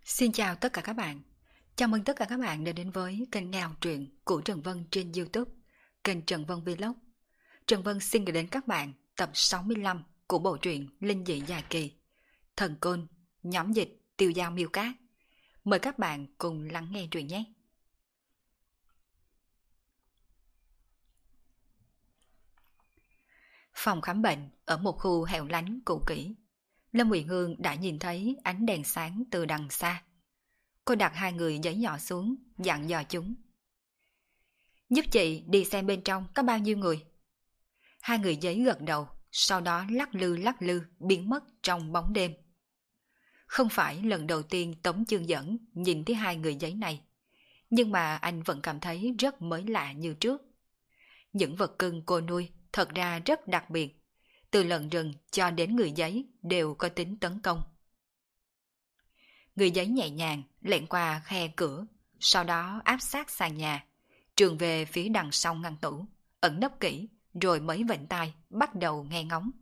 Xin chào tất cả các bạn. Chào mừng tất cả các bạn đã đến với kênh nghe truyện của Trần Vân trên YouTube, kênh Trần Vân Vlog. Trần Vân xin gửi đến các bạn tập 65 của bộ truyện Linh dị dài kỳ, Thần Côn, nhóm dịch Tiêu Dao Miêu Cát. Mời các bạn cùng lắng nghe truyện nhé. Phòng khám bệnh ở một khu hẻo lánh cũ kỹ. Lâm Uyển Hương đã nhìn thấy ánh đèn sáng từ đằng xa. Cô đặt hai người giấy nhỏ xuống, dặn dò chúng. Giúp chị đi xem bên trong có bao nhiêu người. Hai người giấy gật đầu, sau đó lắc lư biến mất trong bóng đêm. Không phải lần đầu tiên Tống Chương Dẫn nhìn thấy hai người giấy này, nhưng mà anh vẫn cảm thấy rất mới lạ như trước. Những vật cưng cô nuôi thật ra rất đặc biệt, từ lợn rừng cho đến người giấy đều có tính tấn công. Người giấy nhẹ nhàng lẻn qua khe cửa, sau đó áp sát sàn nhà, trường về phía đằng sau ngăn tủ, ẩn nấp kỹ, rồi mới vịnh tai bắt đầu nghe ngóng.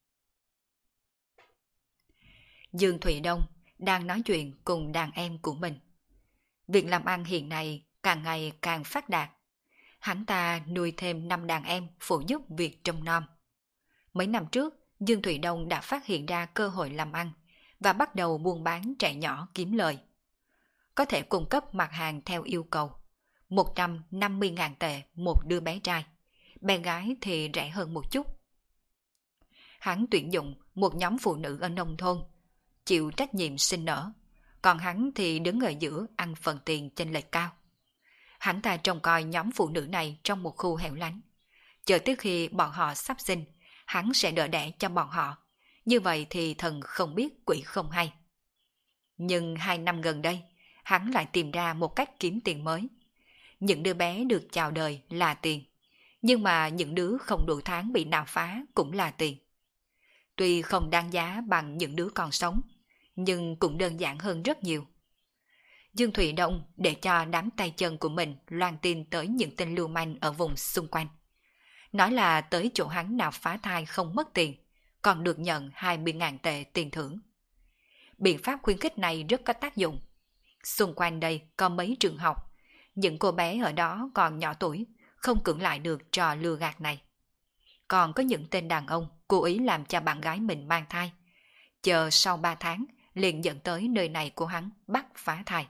Dương Thụy Đông đang nói chuyện cùng đàn em của mình. Việc làm ăn hiện nay càng ngày càng phát đạt. Hắn ta nuôi thêm 5 đàn em phụ giúp việc trông nom. Mấy năm trước, Dương Thụy Đông đã phát hiện ra cơ hội làm ăn và bắt đầu buôn bán trẻ nhỏ kiếm lời. Có thể cung cấp mặt hàng theo yêu cầu, 150.000 tệ một đứa bé trai, bé gái thì rẻ hơn một chút. Hắn tuyển dụng một nhóm phụ nữ ở nông thôn, chịu trách nhiệm sinh nở, còn hắn thì đứng ở giữa ăn phần tiền chênh lệch cao. Hắn ta trông coi nhóm phụ nữ này trong một khu hẻo lánh, chờ tới khi bọn họ sắp sinh, hắn sẽ đỡ đẻ cho bọn họ. Như vậy thì thần không biết quỷ không hay. Nhưng 2 năm gần đây, hắn lại tìm ra một cách kiếm tiền mới. Những đứa bé được chào đời là tiền, nhưng mà những đứa không đủ tháng bị nạo phá cũng là tiền. Tuy không đáng giá bằng những đứa còn sống, nhưng cũng đơn giản hơn rất nhiều. Dương Thụy Đông để cho đám tay chân của mình loan tin tới những tên lưu manh ở vùng xung quanh. Nói là tới chỗ hắn nào phá thai không mất tiền, còn được nhận 20.000 tệ tiền thưởng. Biện pháp khuyến khích này rất có tác dụng. Xung quanh đây có mấy trường học, những cô bé ở đó còn nhỏ tuổi, không cưỡng lại được trò lừa gạt này. Còn có những tên đàn ông cố ý làm cho bạn gái mình mang thai, chờ sau 3 tháng liền dẫn tới nơi này của hắn bắt phá thai.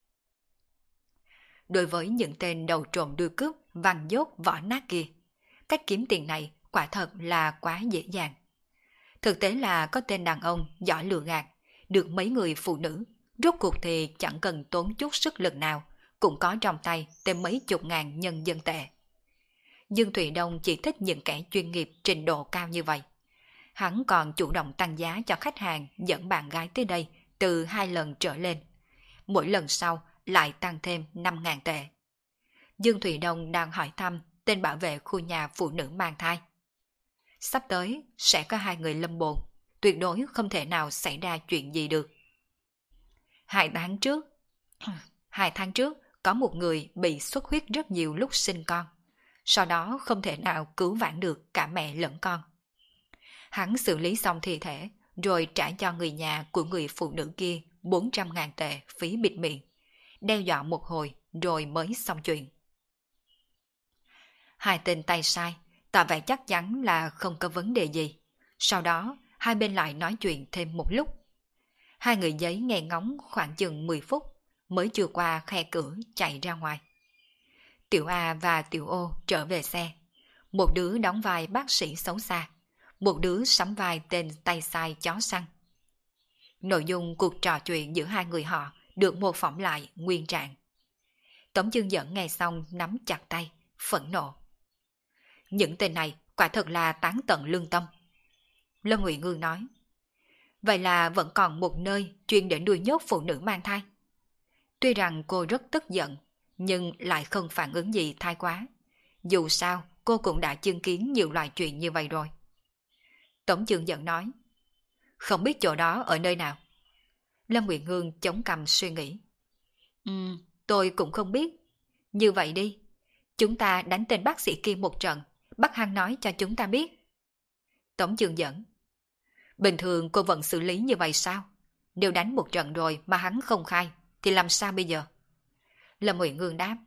Đối với những tên đầu trộm đuôi cướp, vằn dốt vỏ nát kia, cách kiếm tiền này quả thật là quá dễ dàng. Thực tế là có tên đàn ông giỏi lừa gạt, được mấy người phụ nữ, rốt cuộc thì chẳng cần tốn chút sức lực nào, cũng có trong tay thêm mấy chục ngàn nhân dân tệ. Dương Thụy Đông chỉ thích những kẻ chuyên nghiệp trình độ cao như vậy. Hắn còn chủ động tăng giá cho khách hàng dẫn bạn gái tới đây từ 2 lần trở lên. Mỗi lần sau lại tăng thêm 5.000 tệ. Dương Thụy Đông đang hỏi thăm tên bảo vệ khu nhà phụ nữ mang thai. Sắp tới sẽ có 2 người lâm bồn, tuyệt đối không thể nào xảy ra chuyện gì được. 2 tháng trước có một người bị xuất huyết rất nhiều lúc sinh con, sau đó không thể nào cứu vãn được cả mẹ lẫn con. Hắn xử lý xong thi thể rồi trả cho người nhà của người phụ nữ kia 400.000 tệ phí bịt miệng, đe dọa một hồi rồi mới xong chuyện. 2 tên tay sai tỏ vẻ chắc chắn là không có vấn đề gì. Sau đó hai bên lại nói chuyện thêm một lúc. 2 người giấy nghe ngóng khoảng chừng 10 phút mới chưa qua khe cửa chạy ra ngoài. Tiểu A và Tiểu Ô trở về xe. Một đứa đóng vai bác sĩ xấu xa, một đứa sắm vai tên tay sai chó săn. Nội dung cuộc trò chuyện giữa 2 người họ được mô phỏng lại nguyên trạng. Tống Chương Dẫn nghe xong nắm chặt tay, phẫn nộ. Những tên này quả thật là tán tận lương tâm. Lâm Uyển Hương nói. Vậy là vẫn còn một nơi chuyên để nuôi nhốt phụ nữ mang thai. Tuy rằng cô rất tức giận, nhưng lại không phản ứng gì thái quá. Dù sao, cô cũng đã chứng kiến nhiều loại chuyện như vậy rồi. Tống Chương Dẫn nói. Không biết chỗ đó ở nơi nào. Lâm Uyển Hương chống cằm suy nghĩ. Tôi cũng không biết. Như vậy đi, chúng ta đánh tên bác sĩ kia một trận, bắt hắn nói cho chúng ta biết. Tống Chương Dẫn. Bình thường cô vẫn xử lý như vậy sao? Nếu đánh một trận rồi mà hắn không khai, thì làm sao bây giờ? Lâm Uyển Ngương đáp.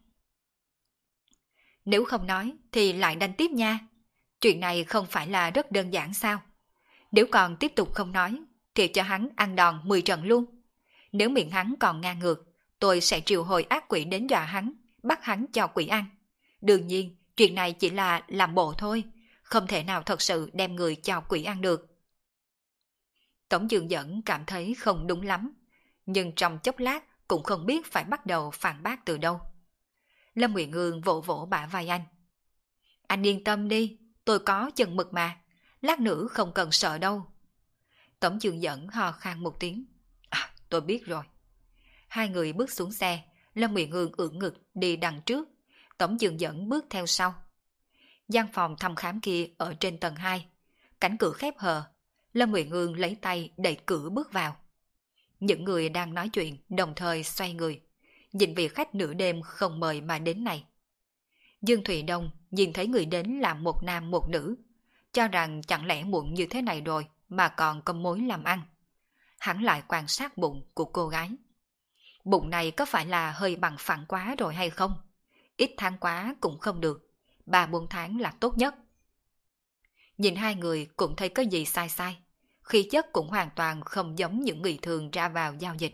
Nếu không nói thì lại đánh tiếp nha. Chuyện này không phải là rất đơn giản sao? Nếu còn tiếp tục không nói, thì cho hắn ăn đòn 10 trận luôn. Nếu miệng hắn còn ngang ngược, tôi sẽ triệu hồi ác quỷ đến dọa hắn, bắt hắn cho quỷ ăn. Đương nhiên, chuyện này chỉ là làm bộ thôi, không thể nào thật sự đem người cho quỷ ăn được. Tống Dương Dẫn cảm thấy không đúng lắm, nhưng trong chốc lát cũng không biết phải bắt đầu phản bác từ đâu. Lâm Uyển Ngương vỗ vỗ bả vai anh. Anh yên tâm đi, tôi có chừng mực mà, lát nữa không cần sợ đâu. Tống Dương Dẫn ho khan một tiếng. À, tôi biết rồi. Hai người bước xuống xe, Lâm Uyển Ngương ưỡn ngực đi đằng trước, Tống Dương Dẫn bước theo sau. Gian phòng thăm khám kia ở trên tầng 2, cánh cửa khép hờ, Lâm Uyển Ngương lấy tay đẩy cửa bước vào. Những người đang nói chuyện đồng thời xoay người, nhìn vị khách nửa đêm không mời mà đến này. Dương Thụy Đông nhìn thấy người đến là một nam một nữ, cho rằng chẳng lẽ muộn như thế này rồi mà còn có mối làm ăn. Hắn lại quan sát bụng của cô gái. Bụng này có phải là hơi bằng phẳng quá rồi hay không? Ít tháng quá cũng không được, 3-4 tháng là tốt nhất. Nhìn hai người cũng thấy có gì sai sai, khí chất cũng hoàn toàn không giống những người thường ra vào giao dịch.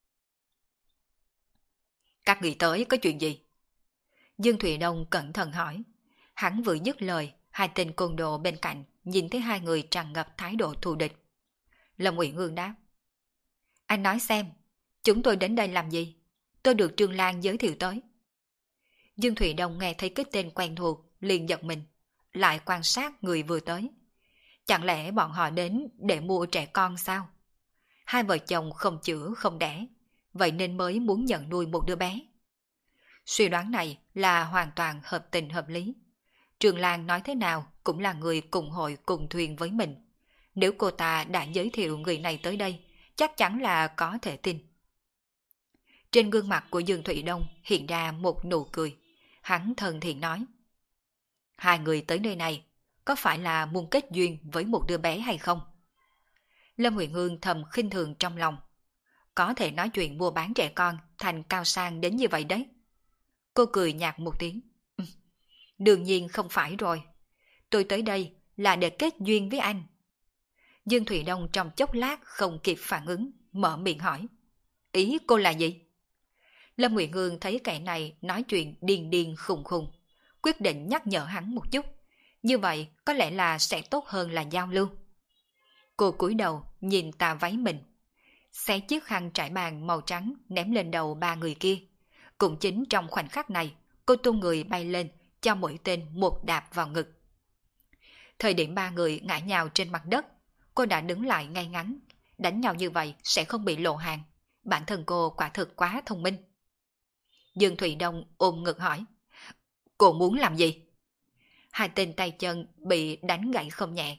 Các người tới có chuyện gì? Dương Thụy Đông cẩn thận hỏi. Hắn vừa dứt lời, hai tên côn đồ bên cạnh nhìn thấy hai người tràn ngập thái độ thù địch. Lâm Uyển Ngương đáp. Anh nói xem, chúng tôi đến đây làm gì? Tôi được Trương Lan giới thiệu tới. Dương Thụy Đông nghe thấy cái tên quen thuộc, liền giật mình, lại quan sát người vừa tới. Chẳng lẽ bọn họ đến để mua trẻ con sao? Hai vợ chồng không chữa không đẻ, vậy nên mới muốn nhận nuôi một đứa bé. Suy đoán này là hoàn toàn hợp tình hợp lý. Trường Lan nói thế nào cũng là người cùng hội cùng thuyền với mình. Nếu cô ta đã giới thiệu người này tới đây, chắc chắn là có thể tin. Trên gương mặt của Dương Thụy Đông hiện ra một nụ cười. Hắn thân thiện nói. Hai người tới nơi này, có phải là muốn kết duyên với một đứa bé hay không? Lâm Uyển Ngương thầm khinh thường trong lòng. Có thể nói chuyện mua bán trẻ con thành cao sang đến như vậy đấy. Cô cười nhạt một tiếng. Đương nhiên không phải rồi. Tôi tới đây là để kết duyên với anh. Dương Thụy Đông trong chốc lát không kịp phản ứng, mở miệng hỏi. Ý cô là gì? Lâm Uyển Ngương thấy kẻ này nói chuyện điên điên khùng khùng, quyết định nhắc nhở hắn một chút. Như vậy có lẽ là sẽ tốt hơn là giao lưu. Cô cúi đầu nhìn tà váy mình, xé chiếc khăn trải bàn màu trắng ném lên đầu ba người kia. Cũng chính trong khoảnh khắc này, cô tung người bay lên, cho mỗi tên một đạp vào ngực. Thời điểm ba người ngã nhào trên mặt đất, cô đã đứng lại ngay ngắn. Đánh nhau như vậy sẽ không bị lộ hàng. Bản thân cô quả thực quá thông minh. Dương Thụy Đông ôm ngực hỏi. Cô muốn làm gì? Hai tên tay chân bị đánh gãy không nhẹ.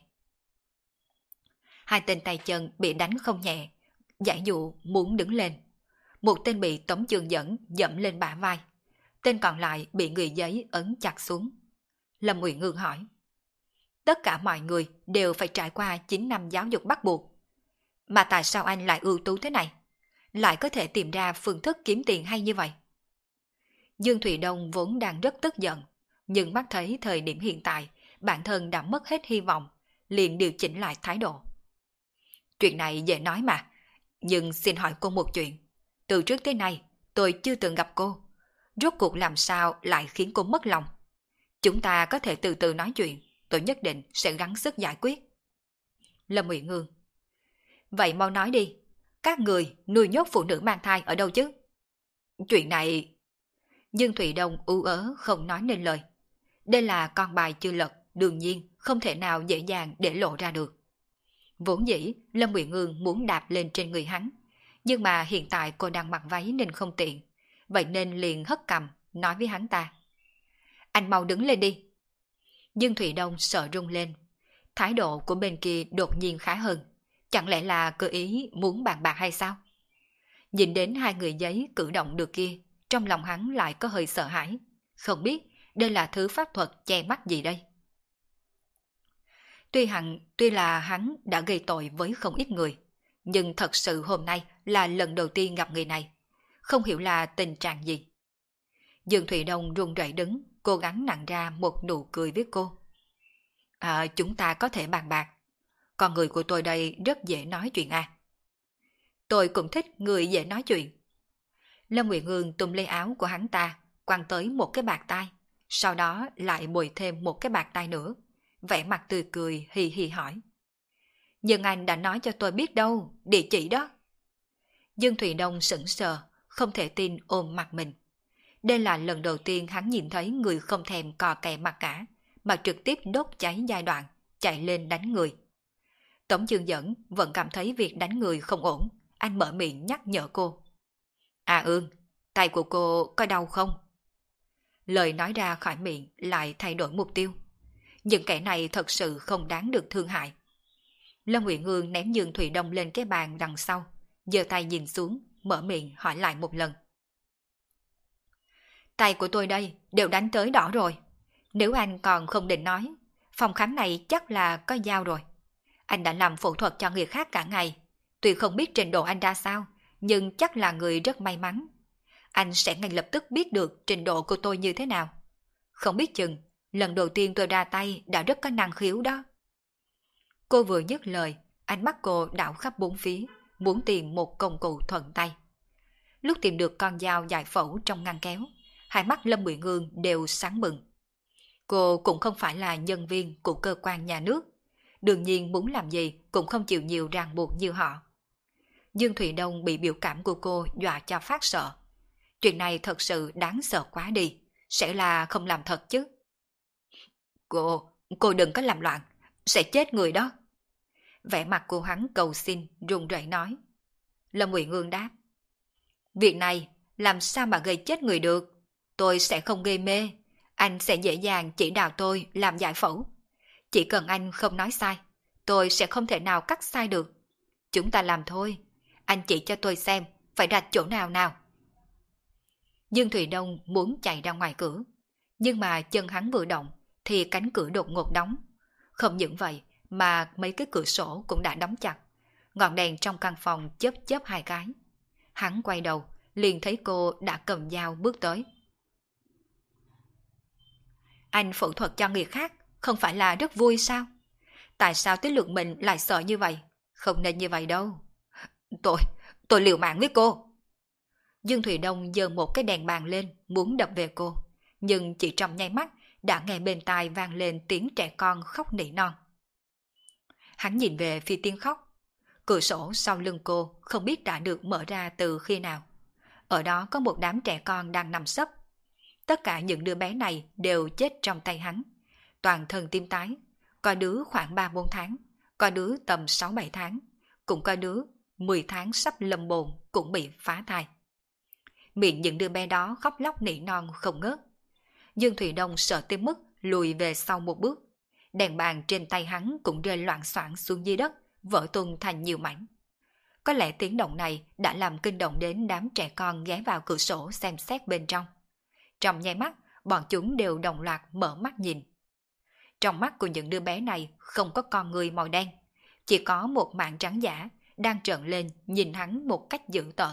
Giải dụ muốn đứng lên. Một tên bị Tống Dương Dẫn dẫm lên bả vai. Tên còn lại bị người giấy ấn chặt xuống. Lâm Uyển Ngương hỏi. Tất cả mọi người đều phải trải qua 9 năm giáo dục bắt buộc. Mà tại sao anh lại ưu tú thế này? Lại có thể tìm ra phương thức kiếm tiền hay như vậy? Dương Thụy Đông vốn đang rất tức giận, nhưng mắt thấy thời điểm hiện tại, bản thân đã mất hết hy vọng, liền điều chỉnh lại thái độ. Chuyện này dễ nói mà, nhưng xin hỏi cô một chuyện. Từ trước tới nay, tôi chưa từng gặp cô. Rốt cuộc làm sao lại khiến cô mất lòng? Chúng ta có thể từ từ nói chuyện, tôi nhất định sẽ gắng sức giải quyết. Lâm Uyển Ngương. Vậy mau nói đi, các người nuôi nhốt phụ nữ mang thai ở đâu chứ? Chuyện này... Dương Thụy Đông ú ớ không nói nên lời. Đây là con bài chưa lật, đương nhiên không thể nào dễ dàng để lộ ra được. Vốn dĩ Lâm Uyển Ngương muốn đạp lên trên người hắn, nhưng mà hiện tại cô đang mặc váy nên không tiện, vậy nên liền hất cằm nói với hắn ta. Anh mau đứng lên đi. Dương Thụy Đông sợ rung lên. Thái độ của bên kia đột nhiên khá hơn. Chẳng lẽ là cơ ý muốn bàn bạc hay sao? Nhìn đến hai người giấy cử động được kia, trong lòng hắn lại có hơi sợ hãi. Không biết đây là thứ pháp thuật che mắt gì đây? Tuy là hắn đã gây tội với không ít người, nhưng thật sự hôm nay là lần đầu tiên gặp người này. Không hiểu là tình trạng gì. Dương Thụy Đông run rẩy đứng, cố gắng nặn ra một nụ cười với cô. Chúng ta có thể bàn bạc. Con người của tôi đây rất dễ nói chuyện à. Tôi cũng thích người dễ nói chuyện. Lâm Nguyệt Hương tung lấy áo của hắn ta, quăng tới một cái bạc tai, sau đó lại bồi thêm một cái bạc tai nữa, vẻ mặt tươi cười hì hì hỏi. Nhưng anh đã nói cho tôi biết đâu, địa chỉ đó. Dương Thụy Đông sững sờ, không thể tin ôm mặt mình. Đây là lần đầu tiên hắn nhìn thấy người không thèm cò kè mặt cả, mà trực tiếp đốt cháy giai đoạn, chạy lên đánh người. Tống Dương Dẫn vẫn cảm thấy việc đánh người không ổn, anh mở miệng nhắc nhở cô. Ương, tay của cô có đau không? Lời nói ra khỏi miệng lại thay đổi mục tiêu. Những kẻ này thật sự không đáng được thương hại. Lâm Uyển Ương ném Dương Thụy Đông lên cái bàn đằng sau, giơ tay nhìn xuống, mở miệng hỏi lại một lần. Tay của tôi đây đều đánh tới đỏ rồi. Nếu anh còn không định nói, phòng khám này chắc là có dao rồi. Anh đã làm phẫu thuật cho người khác cả ngày. Tuy không biết trình độ anh ra sao, nhưng chắc là người rất may mắn. Anh sẽ ngay lập tức biết được trình độ của tôi như thế nào. Không biết chừng, lần đầu tiên tôi ra tay đã rất có năng khiếu đó. Cô vừa dứt lời, ánh mắt cô đảo khắp bốn phía, muốn tìm một công cụ thuận tay. Lúc tìm được con dao giải phẫu trong ngăn kéo, hai mắt Lâm Uyển Ương đều sáng bừng. Cô cũng không phải là nhân viên của cơ quan nhà nước, đương nhiên muốn làm gì cũng không chịu nhiều ràng buộc như họ. Dương Thụy Đông bị biểu cảm của cô dọa cho phát sợ. Chuyện này thật sự đáng sợ quá đi, sẽ là không làm thật chứ. Cô đừng có làm loạn, sẽ chết người đó. Vẻ mặt của hắn cầu xin, run rẩy nói. Lâm Uyển Ương đáp. Việc này làm sao mà gây chết người được? Tôi sẽ không gây mê, anh sẽ dễ dàng chỉ đạo tôi làm giải phẫu. Chỉ cần anh không nói sai, tôi sẽ không thể nào cắt sai được. Chúng ta làm thôi, anh chỉ cho tôi xem phải đặt chỗ nào nào. Dương Thụy Đông muốn chạy ra ngoài cửa, nhưng mà chân hắn vừa động thì cánh cửa đột ngột đóng. Không những vậy mà mấy cái cửa sổ cũng đã đóng chặt, ngọn đèn trong căn phòng chớp chớp hai cái. Hắn quay đầu, liền thấy cô đã cầm dao bước tới. Anh phẫu thuật cho người khác, không phải là rất vui sao? Tại sao tới lượt mình lại sợ như vậy? Không nên như vậy đâu. Tôi liều mạng với cô. Dương Thụy Đông giơ một cái đèn bàn lên, muốn đập về cô. Nhưng chỉ trong nháy mắt, đã nghe bên tai vang lên tiếng trẻ con khóc nỉ non. Hắn nhìn về phía tiếng khóc. Cửa sổ sau lưng cô không biết đã được mở ra từ khi nào. Ở đó có một đám trẻ con đang nằm sấp. Tất cả những đứa bé này đều chết trong tay hắn. Toàn thân tím tái. Có đứa khoảng 3-4 tháng, có đứa tầm 6-7 tháng, cũng có đứa 10 tháng sắp lâm bồn cũng bị phá thai. Miệng những đứa bé đó khóc lóc nỉ non không ngớt. Dương Thụy Đông sợ tới mức lùi về sau một bước. Đèn bàn trên tay hắn cũng rơi loạn xoạng xuống dưới đất, vỡ tung thành nhiều mảnh. Có lẽ tiếng động này đã làm kinh động đến đám trẻ con ghé vào cửa sổ xem xét bên trong. Trong nháy mắt, bọn chúng đều đồng loạt mở mắt nhìn. Trong mắt của những đứa bé này không có con người màu đen, chỉ có một mảng trắng giả đang trợn lên nhìn hắn một cách dữ tợn.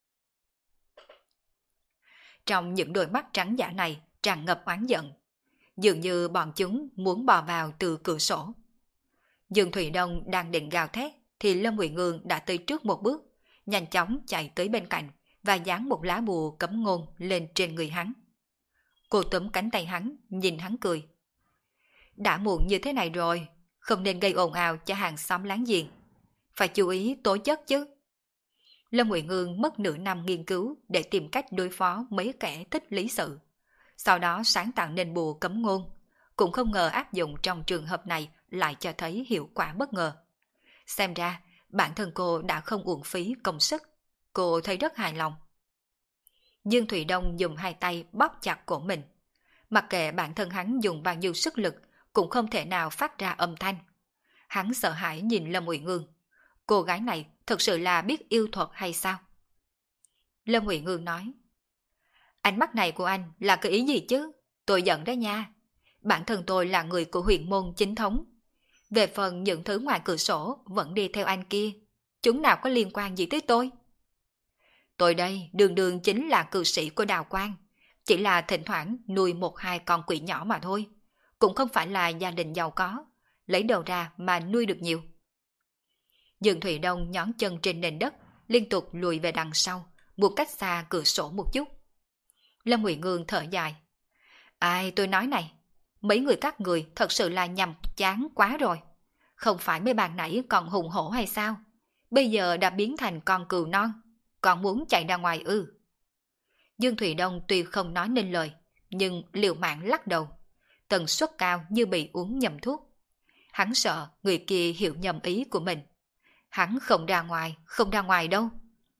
Trong những đôi mắt trắng giả này tràn ngập oán giận, dường như bọn chúng muốn bò vào từ cửa sổ. Dương Thụy Đông đang định gào thét thì Lâm Uyển Ương đã tới trước một bước, nhanh chóng chạy tới bên cạnh và dán một lá bùa cấm ngôn lên trên người hắn. Cô túm cánh tay hắn, nhìn hắn cười. Đã muộn như thế này rồi, không nên gây ồn ào cho hàng xóm láng giềng. Phải chú ý tố chất chứ. Lâm Uyển Ương mất nửa năm nghiên cứu để tìm cách đối phó mấy kẻ thích lý sự. Sau đó sáng tạo nên bùa cấm ngôn. Cũng không ngờ áp dụng trong trường hợp này lại cho thấy hiệu quả bất ngờ. Xem ra, bản thân cô đã không uổng phí công sức. Cô thấy rất hài lòng. Dương Thụy Đông dùng hai tay bóp chặt cổ mình. Mặc kệ bản thân hắn dùng bao nhiêu sức lực, cũng không thể nào phát ra âm thanh. Hắn sợ hãi nhìn Lâm Uyển Ương. Cô gái này thật sự là biết yêu thuật hay sao? Lâm Uyển Ương nói. Ánh mắt này của anh là cái ý gì chứ? Tôi giận đấy nha. Bản thân tôi là người của huyền môn chính thống. Về phần những thứ ngoài cửa sổ vẫn đi theo anh kia. chúng nào có liên quan gì tới tôi? Tôi đây đường đường chính là cư sĩ của Đào Quang, chỉ là thỉnh thoảng nuôi một hai con quỷ nhỏ mà thôi, cũng không phải là gia đình giàu có, lấy đầu ra mà nuôi được nhiều. Dương Thụy Đông nhón chân trên nền đất, liên tục lùi về đằng sau, một cách xa cửa sổ một chút. Lâm Ngụy Ngương thở dài. Ai tôi nói này, mấy người các người thật sự là nhầm chán quá rồi. Không phải mấy bạn nãy còn hùng hổ hay sao? Bây giờ đã biến thành con cừu non, còn muốn chạy ra ngoài ư? Dương Thụy Đông tuy không nói nên lời, nhưng liều mạng lắc đầu. Tần suất cao như bị uống nhầm thuốc. Hắn sợ người kia hiểu nhầm ý của mình. Hắn không ra ngoài đâu.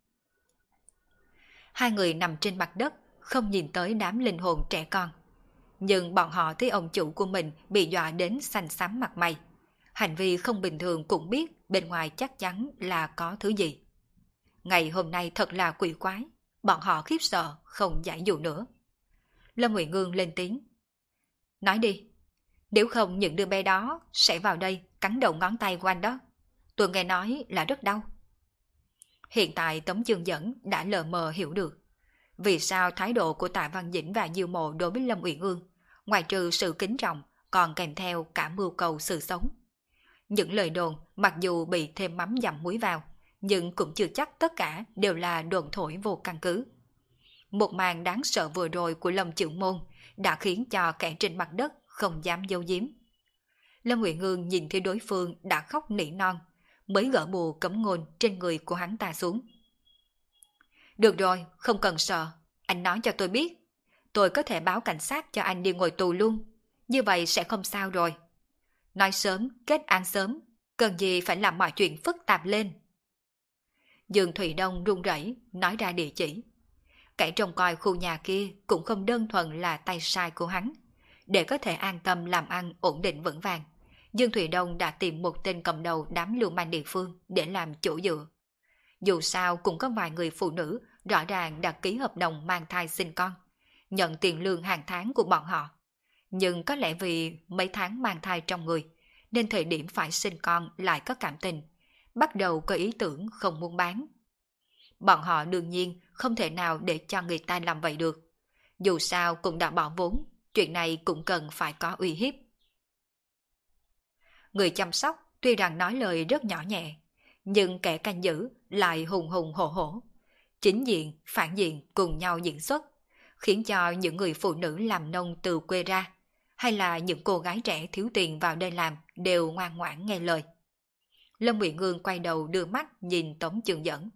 Hai người nằm trên mặt đất, không nhìn tới đám linh hồn trẻ con. Nhưng bọn họ thấy ông chủ của mình bị dọa đến xanh xám mặt mày. Hành vi không bình thường cũng biết bên ngoài chắc chắn là có thứ gì. Ngày hôm nay thật là quỷ quái, bọn họ khiếp sợ không giải dụ nữa. Lâm Ngụy Ngương lên tiếng. Nói đi, nếu không những đứa bé đó sẽ vào đây cắn đầu ngón tay của anh đó. Tôi nghe nói là rất đau. Hiện tại Tống Chương Dẫn đã lờ mờ hiểu được vì sao thái độ của Tạ Văn Dĩnh và Diêu Mộ đối với Lâm Uyển Ương, ngoài trừ sự kính trọng, còn kèm theo cả mưu cầu sự sống. Những lời đồn mặc dù bị thêm mắm dặm muối vào, nhưng cũng chưa chắc tất cả đều là đồn thổi vô căn cứ. Một màn đáng sợ vừa rồi của Lâm Chưởng Môn đã khiến cho kẻ trên mặt đất không dám giấu giếm. Lâm Uyển Ương nhìn thấy đối phương đã khóc nỉ non, mới gỡ bù cấm ngôn trên người của hắn ta xuống. Được rồi, không cần sợ, anh nói cho tôi biết. Tôi có thể báo cảnh sát cho anh đi ngồi tù luôn, như vậy sẽ không sao rồi. Nói sớm, kết án sớm, cần gì phải làm mọi chuyện phức tạp lên. Dương Thụy Đông run rẩy nói ra địa chỉ. Kẻ trông coi khu nhà kia cũng không đơn thuần là tay sai của hắn. Để có thể an tâm làm ăn ổn định vững vàng, Dương Thụy Đông đã tìm một tên cầm đầu đám lưu manh địa phương để làm chỗ dựa. Dù sao cũng có vài người phụ nữ rõ ràng đã ký hợp đồng mang thai sinh con, nhận tiền lương hàng tháng của bọn họ. Nhưng có lẽ vì mấy tháng mang thai trong người, nên thời điểm phải sinh con lại có cảm tình, bắt đầu có ý tưởng không muốn bán. Bọn họ đương nhiên không thể nào để cho người ta làm vậy được. Dù sao cũng đã bỏ vốn, chuyện này cũng cần phải có uy hiếp. Người chăm sóc tuy rằng nói lời rất nhỏ nhẹ, nhưng kẻ canh giữ lại hùng hùng hổ hổ. Chính diện, phản diện cùng nhau diễn xuất, khiến cho những người phụ nữ làm nông từ quê ra, hay là những cô gái trẻ thiếu tiền vào đây làm đều ngoan ngoãn nghe lời. Lâm Uyển Ương quay đầu đưa mắt nhìn Tống Chương Dẫn.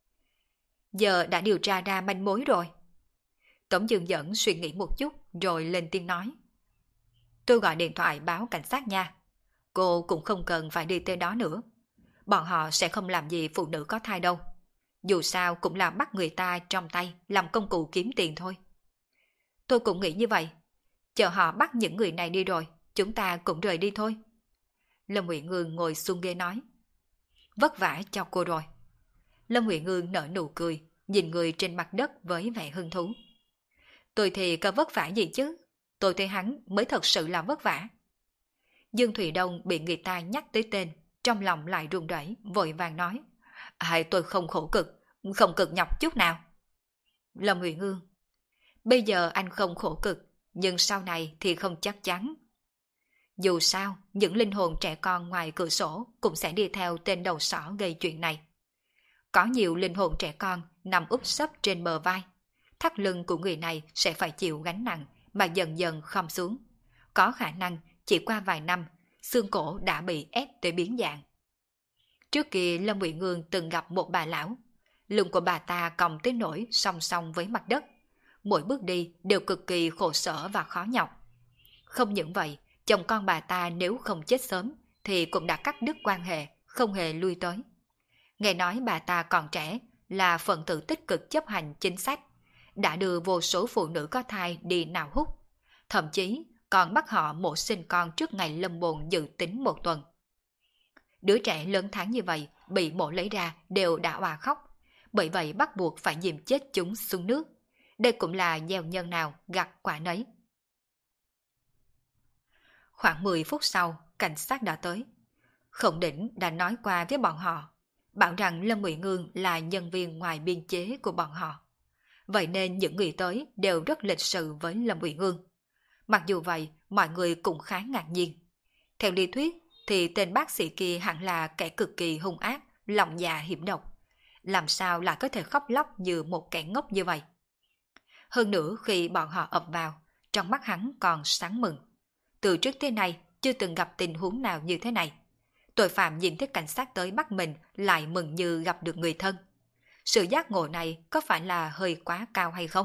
Giờ đã điều tra ra manh mối rồi. Tống Chương Dẫn suy nghĩ một chút rồi lên tiếng nói. Tôi gọi điện thoại báo cảnh sát nha. Cô cũng không cần phải đi tới đó nữa. Bọn họ sẽ không làm gì phụ nữ có thai đâu. Dù sao cũng là bắt người ta trong tay làm công cụ kiếm tiền thôi. Tôi cũng nghĩ như vậy. Chờ họ bắt những người này đi rồi, chúng ta cũng rời đi thôi. Lâm Uyển Ương ngồi xuống ghế nói. Vất vả cho cô rồi. Lâm Uyển Ương nở nụ cười, nhìn người trên mặt đất với vẻ hứng thú. Tôi thì có vất vả gì chứ? Tôi thấy hắn mới thật sự là vất vả. Dương Thụy Đông bị người ta nhắc tới tên, trong lòng lại run rẩy, vội vàng nói. Tôi không khổ cực, không cực nhọc chút nào. Lâm Uyển Ương. Bây giờ anh không khổ cực, nhưng sau này thì không chắc chắn. Dù sao, những linh hồn trẻ con ngoài cửa sổ cũng sẽ đi theo tên đầu sỏ gây chuyện này. Có nhiều linh hồn trẻ con nằm úp sấp trên bờ vai. Thắt lưng của người này sẽ phải chịu gánh nặng mà dần dần khom xuống. Có khả năng chỉ qua vài năm, xương cổ đã bị ép tới biến dạng. Trước kia Lâm Uyển Ương từng gặp một bà lão. Lưng của bà ta còng tới nỗi song song với mặt đất. Mỗi bước đi đều cực kỳ khổ sở và khó nhọc. Không những vậy, chồng con bà ta nếu không chết sớm thì cũng đã cắt đứt quan hệ, không hề lui tới. Nghe nói bà ta còn trẻ, là phần tử tích cực chấp hành chính sách, đã đưa vô số phụ nữ có thai đi nào hút, thậm chí còn bắt họ mổ sinh con trước ngày lâm bồn dự tính một tuần. Đứa trẻ lớn tháng như vậy bị mổ lấy ra đều đã òa khóc, bởi vậy bắt buộc phải dìm chết chúng xuống nước. Đây cũng là gieo nhân nào gặt quả nấy. Khoảng 10 phút sau, cảnh sát đã tới. Khổng Đỉnh đã nói qua với bọn họ. bảo rằng Lâm Ngụy Ngương là nhân viên ngoài biên chế của bọn họ. Vậy nên những người tới đều rất lịch sự với Lâm Ngụy Ngương. Mặc dù vậy, mọi người cũng khá ngạc nhiên. Theo lý thuyết thì tên bác sĩ kia hẳn là kẻ cực kỳ hung ác, lòng dạ hiểm độc. Làm sao lại có thể khóc lóc như một kẻ ngốc như vậy? Hơn nữa khi bọn họ ập vào, trong mắt hắn còn sáng mừng. Từ trước tới nay chưa từng gặp tình huống nào như thế này. Tội phạm nhìn thấy cảnh sát tới bắt mình lại mừng như gặp được người thân. Sự giác ngộ này có phải là hơi quá cao hay không?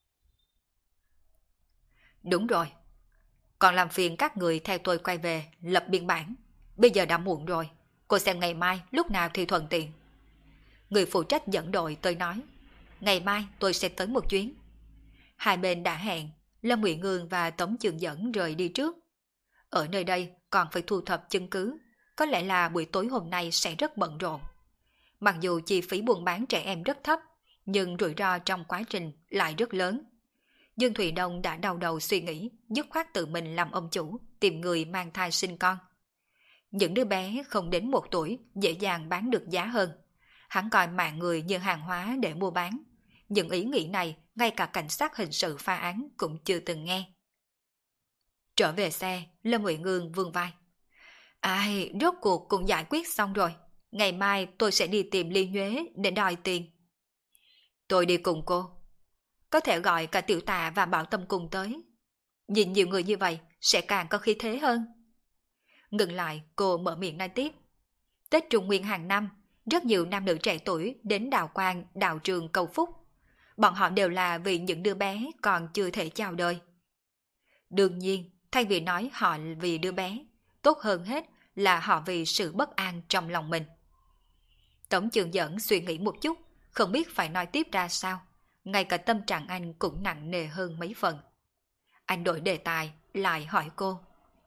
Đúng rồi. Còn làm phiền các người theo tôi quay về lập biên bản. Bây giờ đã muộn rồi. Cô xem ngày mai lúc nào thì thuận tiện. Người phụ trách dẫn đội tới nói. Ngày mai tôi sẽ tới một chuyến. Hai bên đã hẹn. Lâm Ngụy Ngương và Tống Trường Dẫn rời đi trước. Ở nơi đây còn phải thu thập chứng cứ. Có lẽ là buổi tối hôm nay sẽ rất bận rộn. Mặc dù chi phí buôn bán trẻ em rất thấp, nhưng rủi ro trong quá trình lại rất lớn. Dương Thụy Đông đã đau đầu suy nghĩ, dứt khoát tự mình làm ông chủ, tìm người mang thai sinh con. Những đứa bé không đến 1 tuổi dễ dàng bán được giá hơn. Hắn coi mạng người như hàng hóa để mua bán. Những ý nghĩ này, ngay cả cảnh sát hình sự phá án cũng chưa từng nghe. Trở về xe, Lâm Ngụy Ngương vươn vai. Ai, rốt cuộc cũng giải quyết xong rồi. Ngày mai tôi sẽ đi tìm Ly Nhuế để đòi tiền. Tôi đi cùng cô. Có thể gọi cả Tiểu Tạ và Bảo Tâm cùng tới. Nhìn nhiều người như vậy sẽ càng có khí thế hơn. Ngừng lại, cô mở miệng nói tiếp. Tết Trung Nguyên hàng năm, rất nhiều nam nữ trẻ tuổi đến đào quang, đào trường cầu phúc. Bọn họ đều là vì những đứa bé còn chưa thể chào đời. Đương nhiên, thay vì nói họ vì đứa bé, tốt hơn hết là họ vì sự bất an trong lòng mình. Tống Trường Dẫn suy nghĩ một chút, không biết phải nói tiếp ra sao. Ngay cả tâm trạng anh cũng nặng nề hơn mấy phần. Anh đổi đề tài, lại hỏi cô.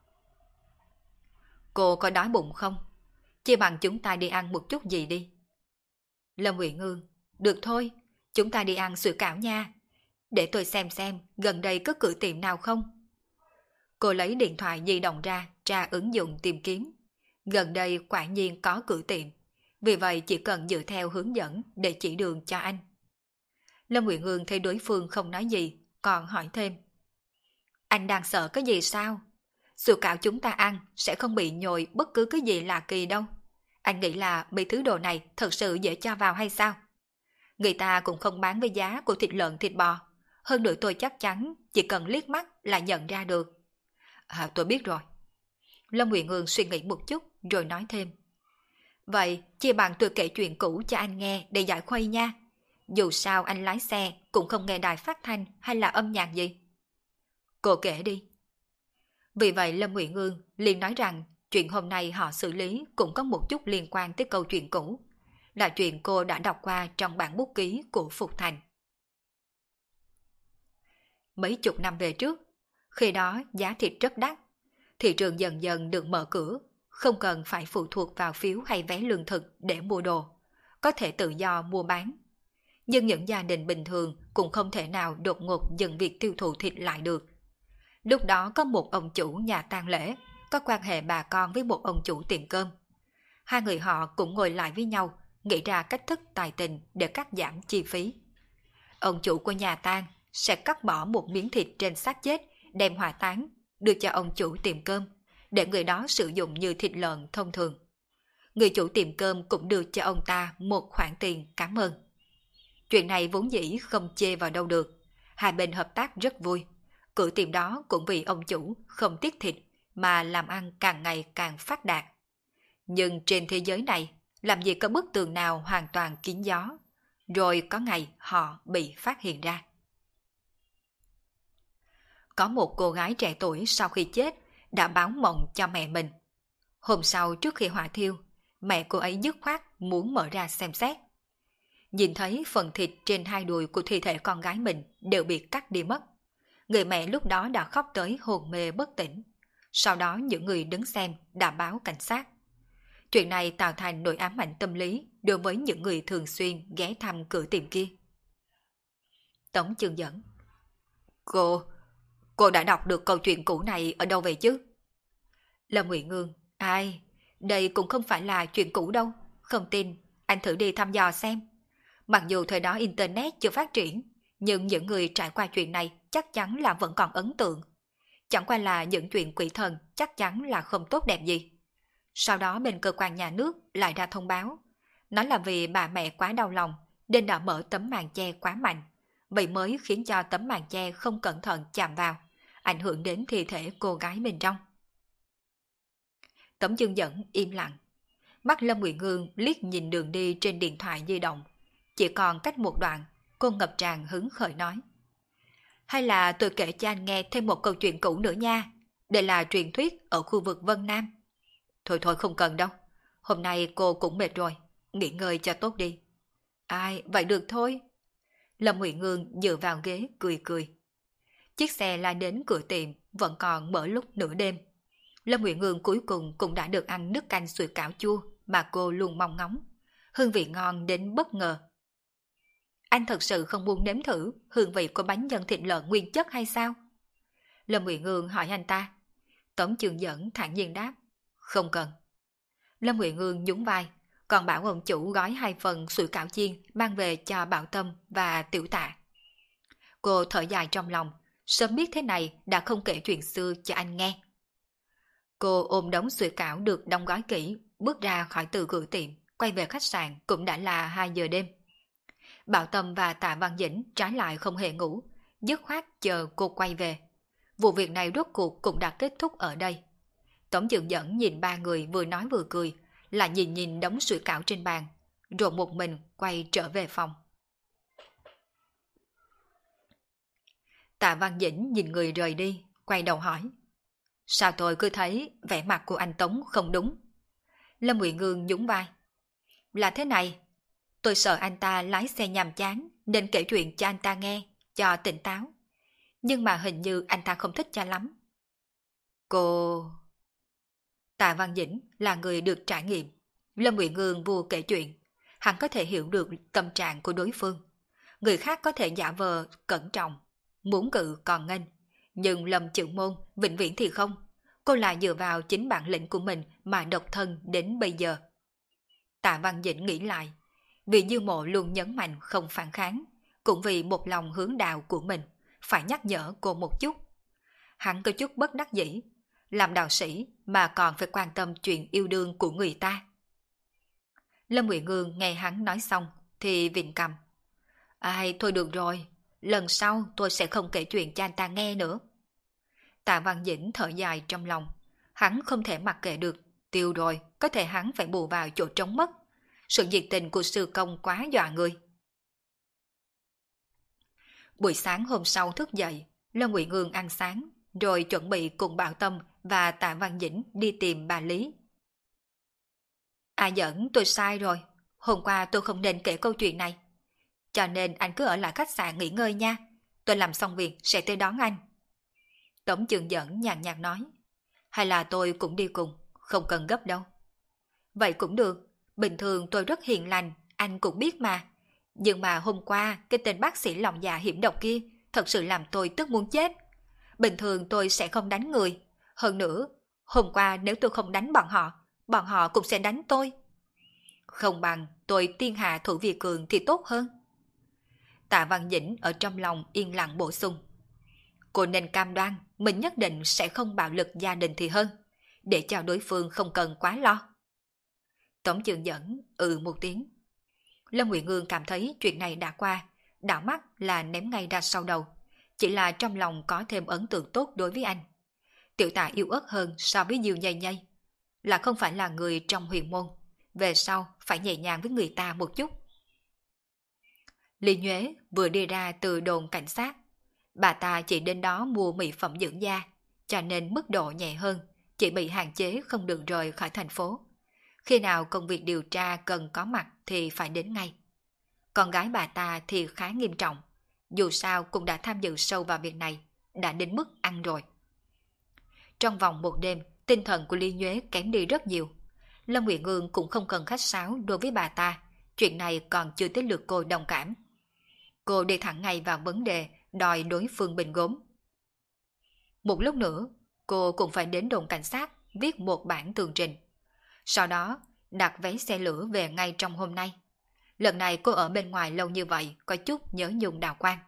Cô có đói bụng không? Chỉ bằng chúng ta đi ăn một chút gì đi. Lâm Ngụy Ngương, được thôi, chúng ta đi ăn sủi cảo nha. Để tôi xem gần đây có cửa tiệm nào không. Cô lấy điện thoại di động ra, tra ứng dụng tìm kiếm. Gần đây quả nhiên có cửa tiệm. Vì vậy chỉ cần dựa theo hướng dẫn để chỉ đường cho anh. Lâm Ngụy Ngương thấy đối phương không nói gì, còn hỏi thêm. Anh đang sợ cái gì sao? Sủi cảo chúng ta ăn sẽ không bị nhồi bất cứ cái gì lạ kỳ đâu. Anh nghĩ là mấy thứ đồ này thật sự dễ cho vào hay sao? Người ta cũng không bán với giá của thịt lợn thịt bò. Hơn nữa tôi chắc chắn chỉ cần liếc mắt là nhận ra được. Tôi biết rồi. Lâm Ngụy Ngương suy nghĩ một chút rồi nói thêm. Vậy chia bằng tôi kể chuyện cũ cho anh nghe để giải khuây nha. Dù sao anh lái xe cũng không nghe đài phát thanh hay là âm nhạc gì. Cô kể đi. Vì vậy Lâm Ngụy Ngương liền nói rằng chuyện hôm nay họ xử lý cũng có một chút liên quan tới câu chuyện cũ. Là chuyện cô đã đọc qua trong bản bút ký của Phục Thành. Mấy chục năm về trước, khi đó giá thịt rất đắt. Thị trường dần dần được mở cửa, không cần phải phụ thuộc vào phiếu hay vé lương thực để mua đồ, có thể tự do mua bán. Nhưng những gia đình bình thường cũng không thể nào đột ngột dừng việc tiêu thụ thịt lại được. Lúc đó có một ông chủ nhà tang lễ, có quan hệ bà con với một ông chủ tiệm cơm. Hai người họ cũng ngồi lại với nhau, nghĩ ra cách thức tài tình để cắt giảm chi phí. Ông chủ của nhà tang sẽ cắt bỏ một miếng thịt trên xác chết, đem hỏa táng, đưa cho ông chủ tiệm cơm, để người đó sử dụng như thịt lợn thông thường. Người chủ tiệm cơm cũng đưa cho ông ta một khoản tiền cảm ơn. Chuyện này vốn dĩ không chê vào đâu được, hai bên hợp tác rất vui. Cửa tiệm đó cũng vì ông chủ không tiếc thịt mà làm ăn càng ngày càng phát đạt. Nhưng trên thế giới này, làm gì có bức tường nào hoàn toàn kín gió, rồi có ngày họ bị phát hiện ra. Có một cô gái trẻ tuổi sau khi chết đã báo mộng cho mẹ mình. Hôm sau trước khi hỏa thiêu, mẹ cô ấy dứt khoát muốn mở ra xem xét. Nhìn thấy phần thịt trên hai đùi của thi thể con gái mình đều bị cắt đi mất. Người mẹ lúc đó đã khóc tới hồn mê bất tỉnh. Sau đó những người đứng xem đã báo cảnh sát. Chuyện này tạo thành nỗi ám ảnh tâm lý đối với những người thường xuyên ghé thăm cửa tiệm kia. Tống Chương Dẫn. Cô đã đọc được câu chuyện cũ này ở đâu vậy chứ? Lâm Ngụy Ngương. Ai, đây cũng không phải là chuyện cũ đâu. Không tin, anh thử đi thăm dò xem. Mặc dù thời đó Internet chưa phát triển, nhưng những người trải qua chuyện này chắc chắn là vẫn còn ấn tượng. Chẳng qua là những chuyện quỷ thần chắc chắn là không tốt đẹp gì. Sau đó bên cơ quan nhà nước lại ra thông báo, nói là vì bà mẹ quá đau lòng nên đã mở tấm màn che quá mạnh, vậy mới khiến cho tấm màn che không cẩn thận chạm vào, ảnh hưởng đến thi thể cô gái bên trong. Tống Dương Dẫn im lặng, mắt Lâm Nguyệt Ngương liếc nhìn đường đi trên điện thoại di động, chỉ còn cách một đoạn, cô ngập tràn hứng khởi nói: hay là tôi kể cho anh nghe thêm một câu chuyện cũ nữa nha, đây là truyền thuyết ở khu vực Vân Nam. Thôi thôi không cần đâu, hôm nay cô cũng mệt rồi, nghỉ ngơi cho tốt đi. Ai, vậy được thôi. Lâm Nguyệt Ngương dựa vào ghế cười cười. Chiếc xe la đến cửa tiệm vẫn còn mở lúc nửa đêm. Lâm Nguyệt Ngương cuối cùng cũng đã được ăn nước canh sủi cảo chua mà cô luôn mong ngóng. Hương vị ngon đến bất ngờ. Anh thật sự không muốn nếm thử hương vị của bánh nhân thịt lợn nguyên chất hay sao? Lâm Nguyệt Ngương hỏi anh ta. Tống Trường Dẫn thản nhiên đáp: không cần. Lâm Nguyệt Ngương nhún vai, còn bảo ông chủ gói 2 phần sủi cảo chiên mang về cho Bảo Tâm và Tiểu Tạ. Cô thở dài trong lòng, sớm biết thế này đã không kể chuyện xưa cho anh nghe. Cô ôm đống sủi cảo được đóng gói kỹ, bước ra khỏi từ cửa tiệm, quay về khách sạn cũng đã là 2 giờ đêm. Bảo Tâm và Tạ Văn Dĩnh trái lại không hề ngủ, dứt khoát chờ cô quay về. Vụ việc này rốt cuộc cũng đã kết thúc ở đây. Tống Trường Dẫn nhìn 3 người vừa nói vừa cười, lại nhìn đống sủi cảo trên bàn, rồi một mình quay trở về phòng. Tạ Văn Dĩnh nhìn người rời đi, quay đầu hỏi: sao tôi cứ thấy vẻ mặt của anh Tống không đúng? Lâm Nguyệt Ngương nhún vai: là thế này, tôi sợ anh ta lái xe nhàm chán nên kể chuyện cho anh ta nghe, cho tỉnh táo. Nhưng mà hình như anh ta không thích cho lắm. Cô... Tạ Văn Dĩnh là người được trải nghiệm. Lâm Nguyệt Ngương vừa kể chuyện, hắn có thể hiểu được tâm trạng của đối phương. Người khác có thể giả vờ cẩn trọng, muốn cự còn nghênh, nhưng Lâm Chữ Môn vĩnh viễn thì không. Cô là dựa vào chính bản lĩnh của mình mà độc thân đến bây giờ. Tạ Văn Dĩnh nghĩ lại, vì Dương Mộ luôn nhấn mạnh không phản kháng, cũng vì một lòng hướng đạo của mình, phải nhắc nhở cô một chút. Hắn có chút bất đắc dĩ, làm đạo sĩ mà còn phải quan tâm chuyện yêu đương của người ta. Lâm Nguyệt Ngương nghe hắn nói xong thì vịn cầm. Ai, thôi được rồi, lần sau tôi sẽ không kể chuyện cho anh ta nghe nữa. Tạ Văn Dĩnh thở dài trong lòng, hắn không thể mặc kệ được, tiêu rồi, có thể hắn phải bù vào chỗ trống mất. Sự nhiệt tình của sư công quá dọa người. Buổi sáng hôm sau thức dậy, Lâm Nguyệt Ngương ăn sáng, rồi chuẩn bị cùng Bảo Tâm và Tạ Văn Dĩnh đi tìm bà Lý. Dẫn, tôi sai rồi, hôm qua tôi không nên kể câu chuyện này. Cho nên anh cứ ở lại khách sạn nghỉ ngơi nha, tôi làm xong việc sẽ tới đón anh. Tống Trường Dẫn nhàn nhạt nói, hay là tôi cũng đi cùng, không cần gấp đâu. Vậy cũng được, bình thường tôi rất hiền lành, anh cũng biết mà. Nhưng mà hôm qua cái tên bác sĩ lòng dạ hiểm độc kia thật sự làm tôi tức muốn chết. Bình thường tôi sẽ không đánh người. Hơn nữa, hôm qua nếu tôi không đánh bọn họ cũng sẽ đánh tôi. Không bằng tôi tiên hạ thủ vi cường thì tốt hơn. Tạ Văn Dĩnh ở trong lòng yên lặng bổ sung. Cô nên cam đoan mình nhất định sẽ không bạo lực gia đình thì hơn, để cho đối phương không cần quá lo. Tống Trường Dẫn một tiếng. Lâm Nguyệt Ngương cảm thấy chuyện này đã qua, đảo mắt là ném ngay ra sau đầu. Chỉ là trong lòng có thêm ấn tượng tốt đối với anh. Tiểu Tạ yếu ớt hơn so với Diêu Nhây Nhây, là không phải là người trong huyền môn, về sau phải nhẹ nhàng với người ta một chút. Lý Nhuế vừa đi ra từ đồn cảnh sát, bà ta chỉ đến đó mua mỹ phẩm dưỡng da, cho nên mức độ nhẹ hơn, chỉ bị hạn chế không được rời khỏi thành phố. Khi nào công việc điều tra cần có mặt thì phải đến ngay. Con gái bà ta thì khá nghiêm trọng, dù sao cũng đã tham dự sâu vào việc này, đã đến mức ăn rồi. Trong vòng một đêm, tinh thần của Lý Nhuế kém đi rất nhiều. Lâm Nguyệt Ngương cũng không cần khách sáo đối với bà ta, chuyện này còn chưa tới lượt cô đồng cảm. Cô đi thẳng ngay vào vấn đề đòi đối phương bình gốm. Một lúc nữa, cô cũng phải đến đồn cảnh sát viết một bản tường trình. Sau đó, đặt vé xe lửa về ngay trong hôm nay. Lần này cô ở bên ngoài lâu như vậy, có chút nhớ nhung Đào Quang.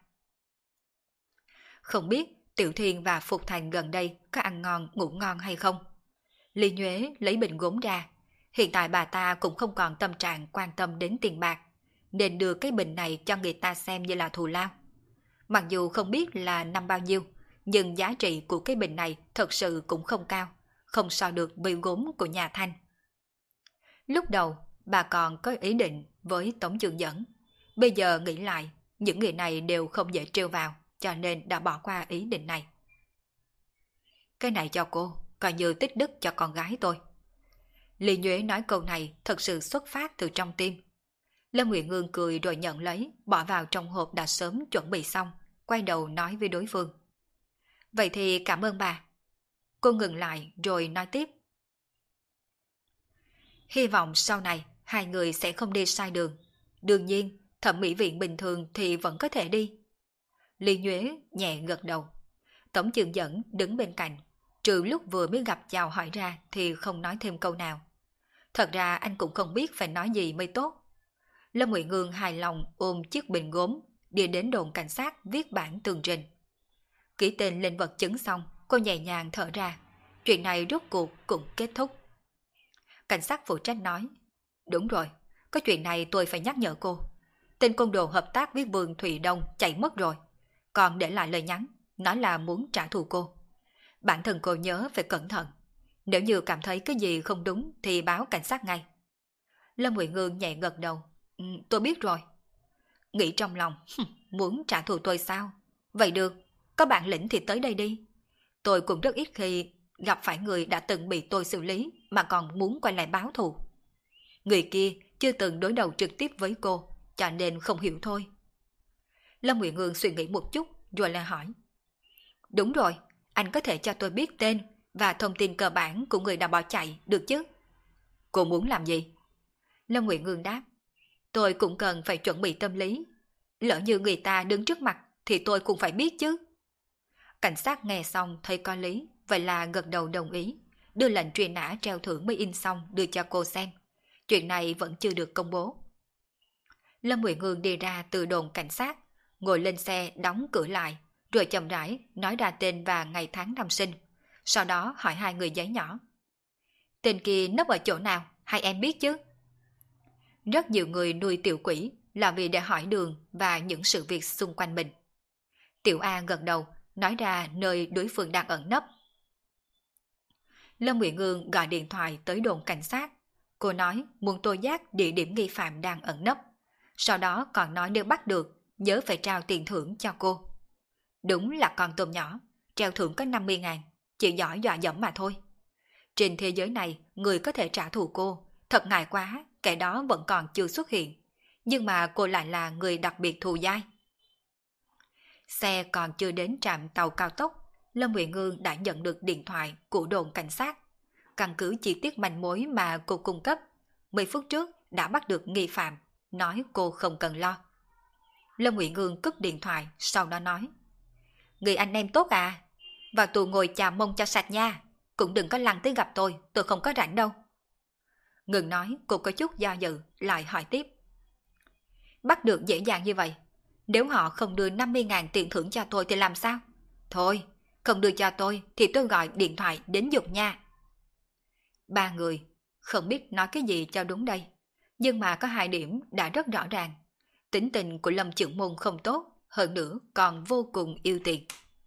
Không biết Tiểu Thiên và Phục Thành gần đây có ăn ngon ngủ ngon hay không? Lý Nhuế lấy bình gốm ra. Hiện tại bà ta cũng không còn tâm trạng quan tâm đến tiền bạc, nên đưa cái bình này cho người ta xem như là thù lao. Mặc dù không biết là năm bao nhiêu, nhưng giá trị của cái bình này thật sự cũng không cao, không so được với gốm của nhà Thanh. Lúc đầu, bà còn có ý định với Tống Trường Dẫn. Bây giờ nghĩ lại, những người này đều không dễ trêu vào, cho nên đã bỏ qua ý định này. Cái này cho cô, coi như tích đức cho con gái tôi. Lý Nhuế nói câu này thật sự xuất phát từ trong tim. Lâm Nguyệt Ngương cười rồi nhận lấy, bỏ vào trong hộp đã sớm chuẩn bị xong, quay đầu nói với đối phương. Vậy thì cảm ơn bà. Cô ngừng lại rồi nói tiếp. Hy vọng sau này hai người sẽ không đi sai đường. Đương nhiên, thẩm mỹ viện bình thường thì vẫn có thể đi. Lý Nhuế nhẹ gật đầu. Tống Trường Dẫn đứng bên cạnh, trừ lúc vừa mới gặp chào hỏi ra thì không nói thêm câu nào. Thật ra anh cũng không biết phải nói gì mới tốt. Lâm Nguyệt Ngương hài lòng ôm chiếc bình gốm, đi đến đồn cảnh sát viết bản tường trình. Ký tên lên vật chứng xong, cô nhẹ nhàng thở ra. Chuyện này rốt cuộc cũng kết thúc. Cảnh sát phụ trách nói, đúng rồi, có chuyện này tôi phải nhắc nhở cô. Tên côn đồ hợp tác với Vương Thụy Đông chạy mất rồi, còn để lại lời nhắn, nói là muốn trả thù cô. Bản thân cô nhớ phải cẩn thận. Nếu như cảm thấy cái gì không đúng thì báo cảnh sát ngay. Lâm Nguyệt Ngương nhẹ gật đầu. Tôi biết rồi. Nghĩ trong lòng, muốn trả thù tôi sao? Vậy được, có bản lĩnh thì tới đây đi. Tôi cũng rất ít khi gặp phải người đã từng bị tôi xử lý mà còn muốn quay lại báo thù. Người kia chưa từng đối đầu trực tiếp với cô, cho nên không hiểu thôi. Lâm Nguyệt Ngương suy nghĩ một chút rồi lại hỏi. Đúng rồi, anh có thể cho tôi biết tên và thông tin cơ bản của người đã bỏ chạy, được chứ? Cô muốn làm gì? Lâm Nguyệt Ngương đáp. Tôi cũng cần phải chuẩn bị tâm lý. Lỡ như người ta đứng trước mặt thì tôi cũng phải biết chứ. Cảnh sát nghe xong thấy có lý, vậy là gật đầu đồng ý, đưa lệnh truy nã treo thưởng mới in xong đưa cho cô xem. Chuyện này vẫn chưa được công bố. Lâm Nguyệt Ngương đi ra từ đồn cảnh sát, ngồi lên xe đóng cửa lại, rồi chậm rãi nói ra tên và ngày tháng năm sinh. Sau đó hỏi hai người giấy nhỏ. Tên kia nấp ở chỗ nào, hai em biết chứ? Rất nhiều người nuôi tiểu quỷ là vì để hỏi đường và những sự việc xung quanh mình. Tiểu A gật đầu, nói ra nơi đối phương đang ẩn nấp. Lâm Nguyệt Ngương gọi điện thoại tới đồn cảnh sát. Cô nói muốn tô giác địa điểm nghi phạm đang ẩn nấp. Sau đó còn nói nếu bắt được, nhớ phải trao tiền thưởng cho cô. Đúng là con tôm nhỏ, treo thưởng có 50.000, chỉ giỏi dọa dẫm mà thôi. Trên thế giới này, người có thể trả thù cô, thật ngại quá, kẻ đó vẫn còn chưa xuất hiện. Nhưng mà cô lại là người đặc biệt thù dai. Xe còn chưa đến trạm tàu cao tốc, Lâm Nguyệt Ngương đã nhận được điện thoại của đồn cảnh sát. Căn cứ chi tiết manh mối mà cô cung cấp, 10 phút trước đã bắt được nghi phạm, nói cô không cần lo. Lâm Nguyệt Ngương cúp điện thoại, sau đó nói. Người anh em tốt à, vào tù ngồi chà mông cho sạch nha, cũng đừng có lăn tới gặp tôi không có rảnh đâu. Ngừng nói, cô có chút do dự, lại hỏi tiếp. Bắt được dễ dàng như vậy, nếu họ không đưa 50.000 tiền thưởng cho tôi thì làm sao? Thôi, không đưa cho tôi thì tôi gọi điện thoại đến giục nha. Ba người, không biết nói cái gì cho đúng đây, nhưng mà có hai điểm đã rất rõ ràng. Tính tình của Lâm Trưởng Môn không tốt, hơn nữa còn vô cùng yêu tiền.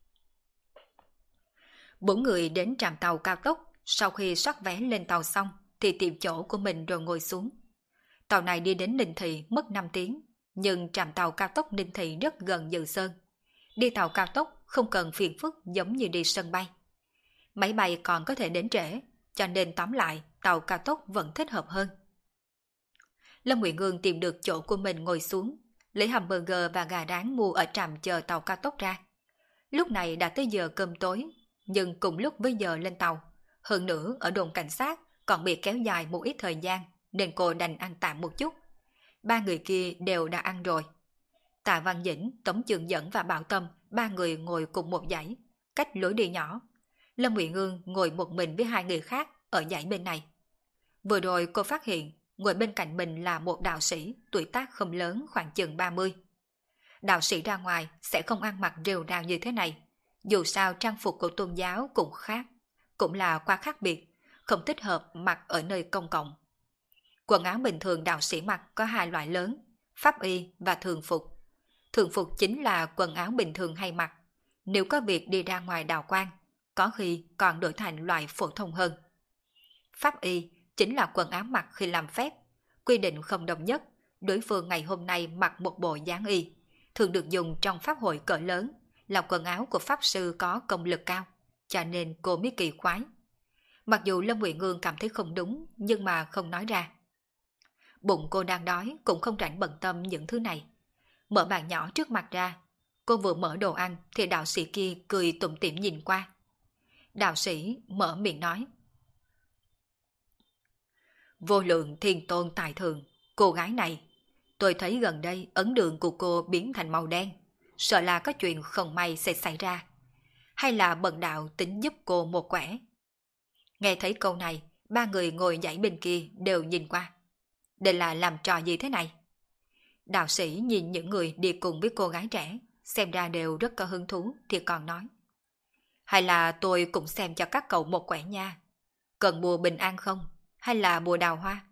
Bốn người đến trạm tàu cao tốc, sau khi soát vé lên tàu xong thì tìm chỗ của mình rồi ngồi xuống. Tàu này đi đến Ninh Thị mất 5 tiếng, nhưng trạm tàu cao tốc Ninh Thị rất gần Dự Sơn. Đi tàu cao tốc không cần phiền phức giống như đi sân bay. Máy bay còn có thể đến trễ, cho nên tóm lại tàu cao tốc vẫn thích hợp hơn. Lâm Nguyệt Ngương tìm được chỗ của mình ngồi xuống, lấy hamburger và gà rán mua ở trạm chờ tàu cao tốc ra. Lúc này đã tới giờ cơm tối, nhưng cùng lúc với giờ lên tàu. Hơn nữa ở đồn cảnh sát còn bị kéo dài một ít thời gian, nên cô đành ăn tạm một chút. Ba người kia đều đã ăn rồi. Tạ Văn Dĩnh, Tống Trường Dẫn và Bảo Tâm, ba người ngồi cùng một dãy, cách lối đi nhỏ. Lâm Nguyệt Ngương ngồi một mình với hai người khác ở dãy bên này. Vừa rồi cô phát hiện ngồi bên cạnh mình là một đạo sĩ tuổi tác không lớn, khoảng chừng 30. Đạo sĩ ra ngoài sẽ không ăn mặc rêu rao như thế này. Dù sao trang phục của tôn giáo cũng khác, cũng là quá khác biệt, không thích hợp mặc ở nơi công cộng. Quần áo bình thường đạo sĩ mặc có hai loại lớn, pháp y và thường phục. Thường phục chính là quần áo bình thường hay mặc. Nếu có việc đi ra ngoài đạo quan, có khi còn đổi thành loại phổ thông hơn. Pháp y chính là quần áo mặc khi làm phép, quy định không đồng nhất. Đối phương ngày hôm nay mặc một bộ dáng y, thường được dùng trong pháp hội cỡ lớn, là quần áo của pháp sư có công lực cao, cho nên cô mới kỳ quái. Mặc dù Lâm Ngụy Ngương cảm thấy không đúng, nhưng mà không nói ra. Bụng cô đang đói, cũng không rảnh bận tâm những thứ này. Mở bàn nhỏ trước mặt ra, cô vừa mở đồ ăn thì đạo sĩ kia cười tủm tỉm nhìn qua. Đạo sĩ mở miệng nói: Vô lượng thiên tôn tài thường, cô gái này, tôi thấy gần đây ấn đường của cô biến thành màu đen, sợ là có chuyện không may sẽ xảy ra. Hay là bần đạo tính giúp cô một quẻ? Nghe thấy câu này, ba người ngồi dãy bên kia đều nhìn qua. Đây là làm trò gì thế này? Đạo sĩ nhìn những người đi cùng với cô gái trẻ, xem ra đều rất có hứng thú thì còn nói: Hay là tôi cũng xem cho các cậu một quẻ nha. Cần bùa bình an không? Hay là bùa đào hoa?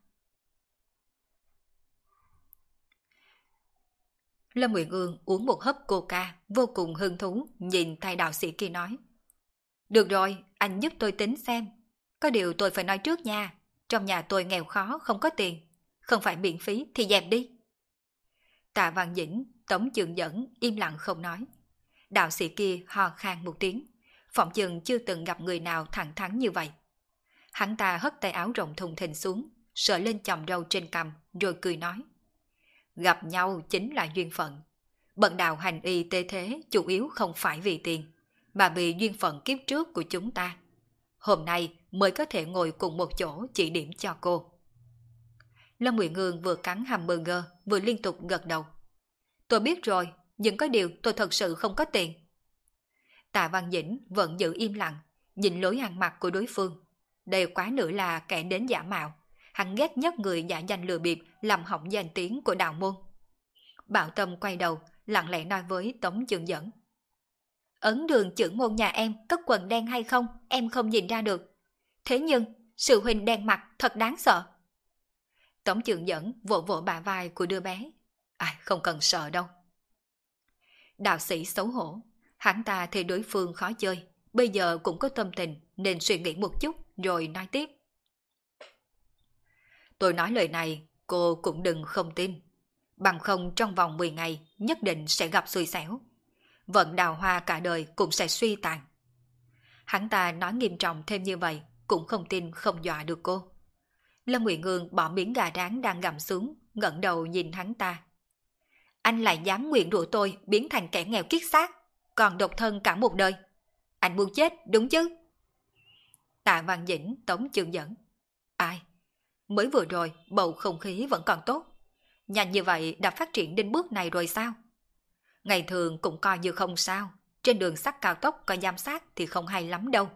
Lâm Nguyện Ương uống một hớp coca, vô cùng hứng thú, nhìn tay đạo sĩ kia nói: Được rồi, anh giúp tôi tính xem. Có điều tôi phải nói trước nha, trong nhà tôi nghèo khó không có tiền, không phải miễn phí thì dẹp đi. Tạ Văn Dĩnh, Tống Trường Dẫn im lặng không nói. Đạo sĩ kia ho khan một tiếng, phỏng chừng chưa từng gặp người nào thẳng thắn như vậy. Hắn ta hất tay áo rộng thùng thình xuống, sờ lên chòm râu trên cằm, rồi cười nói: Gặp nhau chính là duyên phận. Bần đạo hành y tê thế chủ yếu không phải vì tiền, mà vì duyên phận kiếp trước của chúng ta. Hôm nay mới có thể ngồi cùng một chỗ chỉ điểm cho cô. Lâm Nguyện Ngương vừa cắn hamburger vừa liên tục gật đầu. Tôi biết rồi, nhưng có điều tôi thật sự không có tiền. Tạ Văn Dĩnh vẫn giữ im lặng, nhìn lối ăn mặc của đối phương. Đây quá nữa là kẻ đến giả mạo. Hắn ghét nhất người giả danh lừa bịp làm hỏng danh tiếng của đạo môn. Bảo Tâm quay đầu, lặng lẽ nói với Tống Trường Dẫn: Ấn đường trưởng môn nhà em có quần đen hay không, em không nhìn ra được. Thế nhưng, sự huynh đen mặt thật đáng sợ. Tống Trường Dẫn vỗ vỗ bả vai của đứa bé. Không cần sợ đâu. Đạo sĩ xấu hổ. Hắn ta thấy đối phương khó chơi, bây giờ cũng có tâm tình nên suy nghĩ một chút rồi nói tiếp. Tôi nói lời này, cô cũng đừng không tin. Bằng không trong vòng 10 ngày nhất định sẽ gặp xui xẻo. Vận đào hoa cả đời cũng sẽ suy tàn. Hắn ta nói nghiêm trọng thêm như vậy, cũng không tin không dọa được cô. Lâm Nguyện Ngương bỏ miếng gà rán đang gặm xuống, ngẩng đầu nhìn hắn ta. Anh lại dám nguyện rủa tôi biến thành kẻ nghèo kiết xác, còn độc thân cả một đời. Anh muốn chết đúng chứ? Tạ Văn Dĩnh, Tống Trường Dẫn. Mới vừa rồi bầu không khí vẫn còn tốt. Nhanh như vậy đã phát triển đến bước này rồi sao? Ngày thường cũng coi như không sao, trên đường sắt cao tốc có giám sát thì không hay lắm đâu.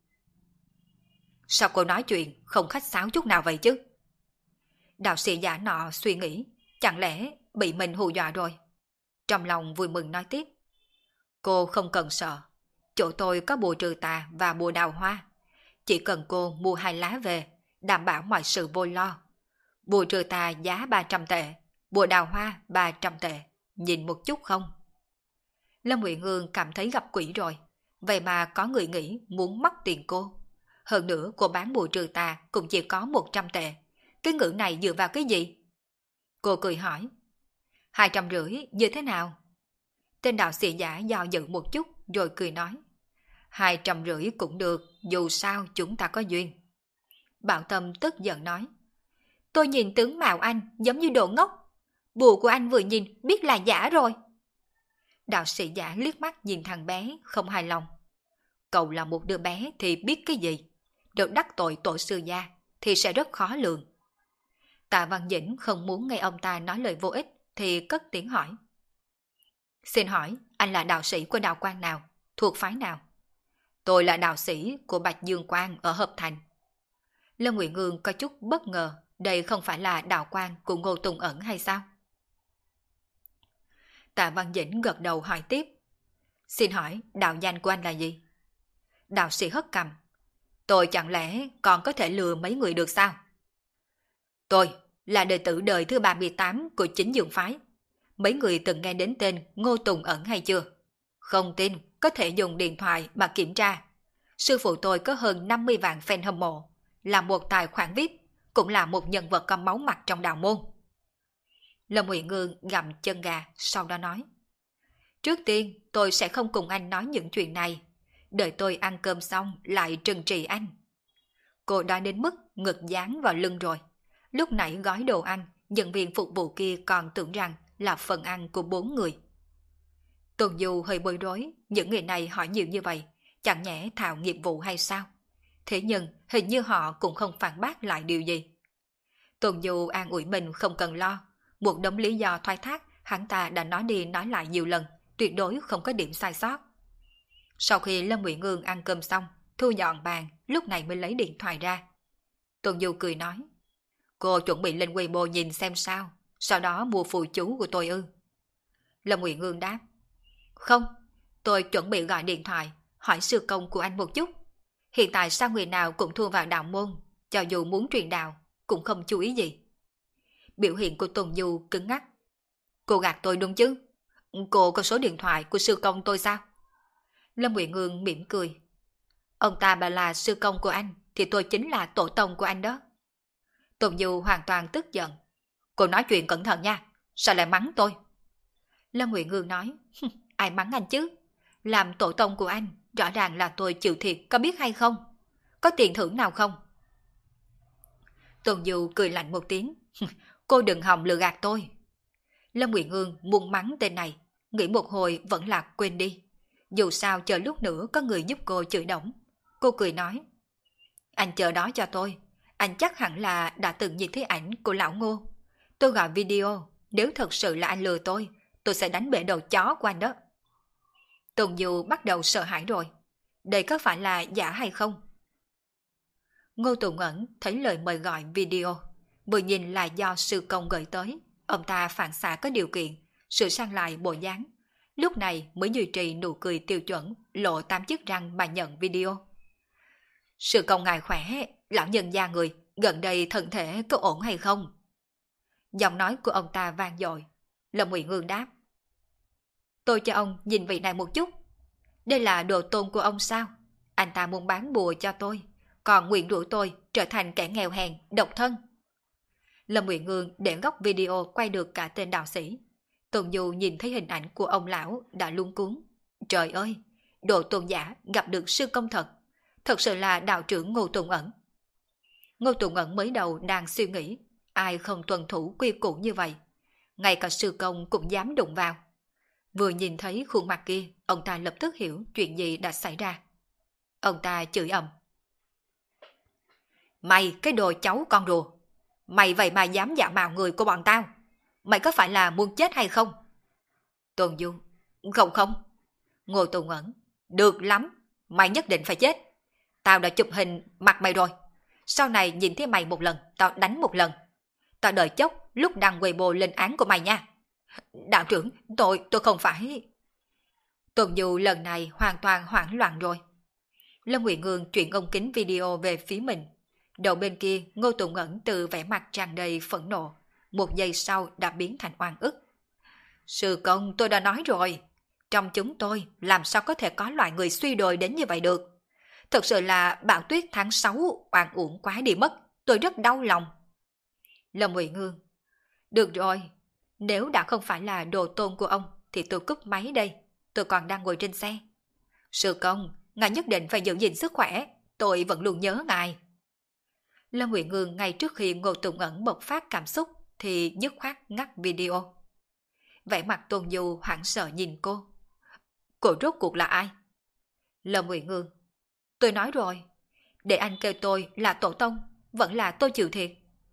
Sao cô nói chuyện không khách sáo chút nào vậy chứ? Đạo sĩ giả nọ suy nghĩ, chẳng lẽ bị mình hù dọa rồi? Trong lòng vui mừng nói tiếp. Cô không cần sợ, chỗ tôi có bùa trừ tà và bùa đào hoa. Chỉ cần cô mua 2 lá về, đảm bảo mọi sự vô lo. Bùa trừ tà giá 300 tệ, bùa đào hoa 300 tệ, nhìn một chút không? Lâm Nguyện Hương cảm thấy gặp quỷ rồi, vậy mà có người nghĩ muốn móc tiền cô. Hơn nữa cô bán bùa trừ tà cũng chỉ có 100 tệ, cái ngữ này dựa vào cái gì? Cô cười hỏi, 250 như thế nào? Tên đạo sĩ giả do dự một chút rồi cười nói, 250 cũng được, dù sao chúng ta có duyên. Bảo Tâm tức giận nói, tôi nhìn tướng mạo anh giống như đồ ngốc, bùa của anh vừa nhìn biết là giả rồi. Đạo sĩ giả liếc mắt nhìn thằng bé không hài lòng. Cậu là một đứa bé thì biết cái gì, được đắc tội tổ sư gia thì sẽ rất khó lường. Tạ Văn Dĩnh không muốn nghe ông ta nói lời vô ích thì cất tiếng hỏi. Xin hỏi anh là đạo sĩ của đạo quan nào, thuộc phái nào? Tôi là đạo sĩ của Bạch Dương Quan ở Hợp Thành. Lâm Nguyện Ngương có chút bất ngờ, đây không phải là đạo quan của Ngô Tùng Ẩn hay sao? Tạ Văn Dĩnh gật đầu hỏi tiếp. Xin hỏi đạo danh của anh là gì? Đạo sĩ hất cằm. Tôi chẳng lẽ còn có thể lừa mấy người được sao? Tôi là đệ tử đời thứ 38 của chính Dương Phái. Mấy người từng nghe đến tên Ngô Tùng Ẩn hay chưa? Không tin, có thể dùng điện thoại mà kiểm tra. Sư phụ tôi có hơn 50 vạn fan hâm mộ, là một tài khoản VIP, cũng là một nhân vật có máu mặt trong đạo môn. Lâm Uyển Ngương gặm chân gà, sau đó nói. Trước tiên, tôi sẽ không cùng anh nói những chuyện này. Đợi tôi ăn cơm xong lại trừng trị anh. Cô đã đến mức ngực dán vào lưng rồi. Lúc nãy gói đồ ăn, nhân viên phục vụ kia còn tưởng rằng là phần ăn của 4 người. Tuần Du hơi bối rối, những người này hỏi nhiều như vậy, chẳng nhẽ thạo nghiệp vụ hay sao? Thế nhưng hình như họ cũng không phản bác lại điều gì. Tuần Du an ủi mình không cần lo, một đống lý do thoái thác hắn ta đã nói đi nói lại nhiều lần, tuyệt đối không có điểm sai sót. Sau khi Lâm Uyển Ngương ăn cơm xong, thu dọn bàn, lúc này mới lấy điện thoại ra. Tuần Du cười nói, cô chuẩn bị lên Weibo nhìn xem sao, sau đó mua phù chú của tôi ư? Lâm Uyển Ngương đáp, không, tôi chuẩn bị gọi điện thoại, hỏi sư công của anh một chút. Hiện tại sao người nào cũng thua vào đạo môn, cho dù muốn truyền đạo, cũng không chú ý gì. Biểu hiện của Tuần Du cứng ngắc. Cô gạt tôi đúng chứ? Cô có số điện thoại của sư công tôi sao? Lâm Uyển Ngương mỉm cười. Ông ta bà là sư công của anh, thì tôi chính là tổ tông của anh đó. Tuần Du hoàn toàn tức giận. Cô nói chuyện cẩn thận nha, sao lại mắng tôi? Lâm Uyển Ngương nói, ai mắng anh chứ? Làm tổ tông của anh, rõ ràng là tôi chịu thiệt, có biết hay không? Có tiền thưởng nào không? Tuần Du cười lạnh một tiếng, cô đừng hòng lừa gạt tôi. Lâm Uyển Ngương muốn mắng tên này, nghĩ một hồi vẫn là quên đi. Dù sao chờ lúc nữa có người giúp cô chửi đổng. Cô cười nói, anh chờ đó cho tôi, anh chắc hẳn là đã từng nhìn thấy ảnh của lão Ngô. Tôi gọi video, nếu thật sự là anh lừa tôi sẽ đánh bể đầu chó của anh đó. Tuần Du bắt đầu sợ hãi rồi. Đây có phải là giả hay không? Ngô Tùng Ẩn thấy lời mời gọi video, vừa nhìn là do sư công gửi tới. Ông ta phản xạ có điều kiện, sửa sang lại bộ dáng. Lúc này mới duy trì nụ cười tiêu chuẩn, lộ 8 chiếc răng mà nhận video. Sư công ngài khỏe, lão nhân gia người, gần đây thân thể có ổn hay không? Giọng nói của ông ta vang dội. Lâm Uyển Ngương đáp, tôi cho ông nhìn vị này một chút. Đây là đồ tôn của ông sao? Anh ta muốn bán bùa cho tôi, còn nguyện rủa tôi trở thành kẻ nghèo hèn, độc thân. Lâm Uyển Ngương để góc video quay được cả tên đạo sĩ. Tuần Du nhìn thấy hình ảnh của ông lão đã luống cuống. Trời ơi, đồ tôn giả gặp được sư công thật. Thật sự là đạo trưởng Ngô Tùng Ẩn. Ngô Tùng Ẩn mới đầu đang suy nghĩ, ai không tuân thủ quy củ như vậy. Ngay cả sư công cũng dám đụng vào. Vừa nhìn thấy khuôn mặt kia, ông ta lập tức hiểu chuyện gì đã xảy ra. Ông ta chửi ầm. Mày cái đồ cháu con rùa. Mày vậy mà dám giả mạo người của bọn tao. Mày có phải là muốn chết hay không? Tuần Du. Không không. Ngô Tùng Ẩn. Được lắm. Mày nhất định phải chết. Tao đã chụp hình mặt mày rồi. Sau này nhìn thấy mày một lần, tao đánh một lần. Tao đợi chốc lúc đăng Weibo lên án của mày nha. Đạo trưởng, tôi không phải... Tuần Du lần này hoàn toàn hoảng loạn rồi. Lâm Uyển Ngương chuyển ống kính video về phía mình. Đầu bên kia, Ngô Tùng Ẩn từ vẻ mặt tràn đầy phẫn nộ. Một giây sau đã biến thành oan ức. Sư công, tôi đã nói rồi. Trong chúng tôi, làm sao có thể có loại người suy đồi đến như vậy được? Thật sự là bão tuyết tháng 6 oan uổng quá đi mất. Tôi rất đau lòng. Lâm Uyển Ngương. Được rồi. Nếu đã không phải là đồ tôn của ông, thì tôi cúp máy đây. Tôi còn đang ngồi trên xe. Sư công, ngài nhất định phải giữ gìn sức khỏe. Tôi vẫn luôn nhớ ngài. Lâm Uyển Ngương ngay trước khi Ngô Tùng Ẩn bộc phát cảm xúc thì dứt khoát ngắt video. Vẻ mặt Tôn Du hoảng sợ nhìn cô. Cô rốt cuộc là ai? Lâm Uyển Ngương. Tôi nói rồi. Để anh kêu tôi là tổ tông, vẫn là tôi chịu thiệt.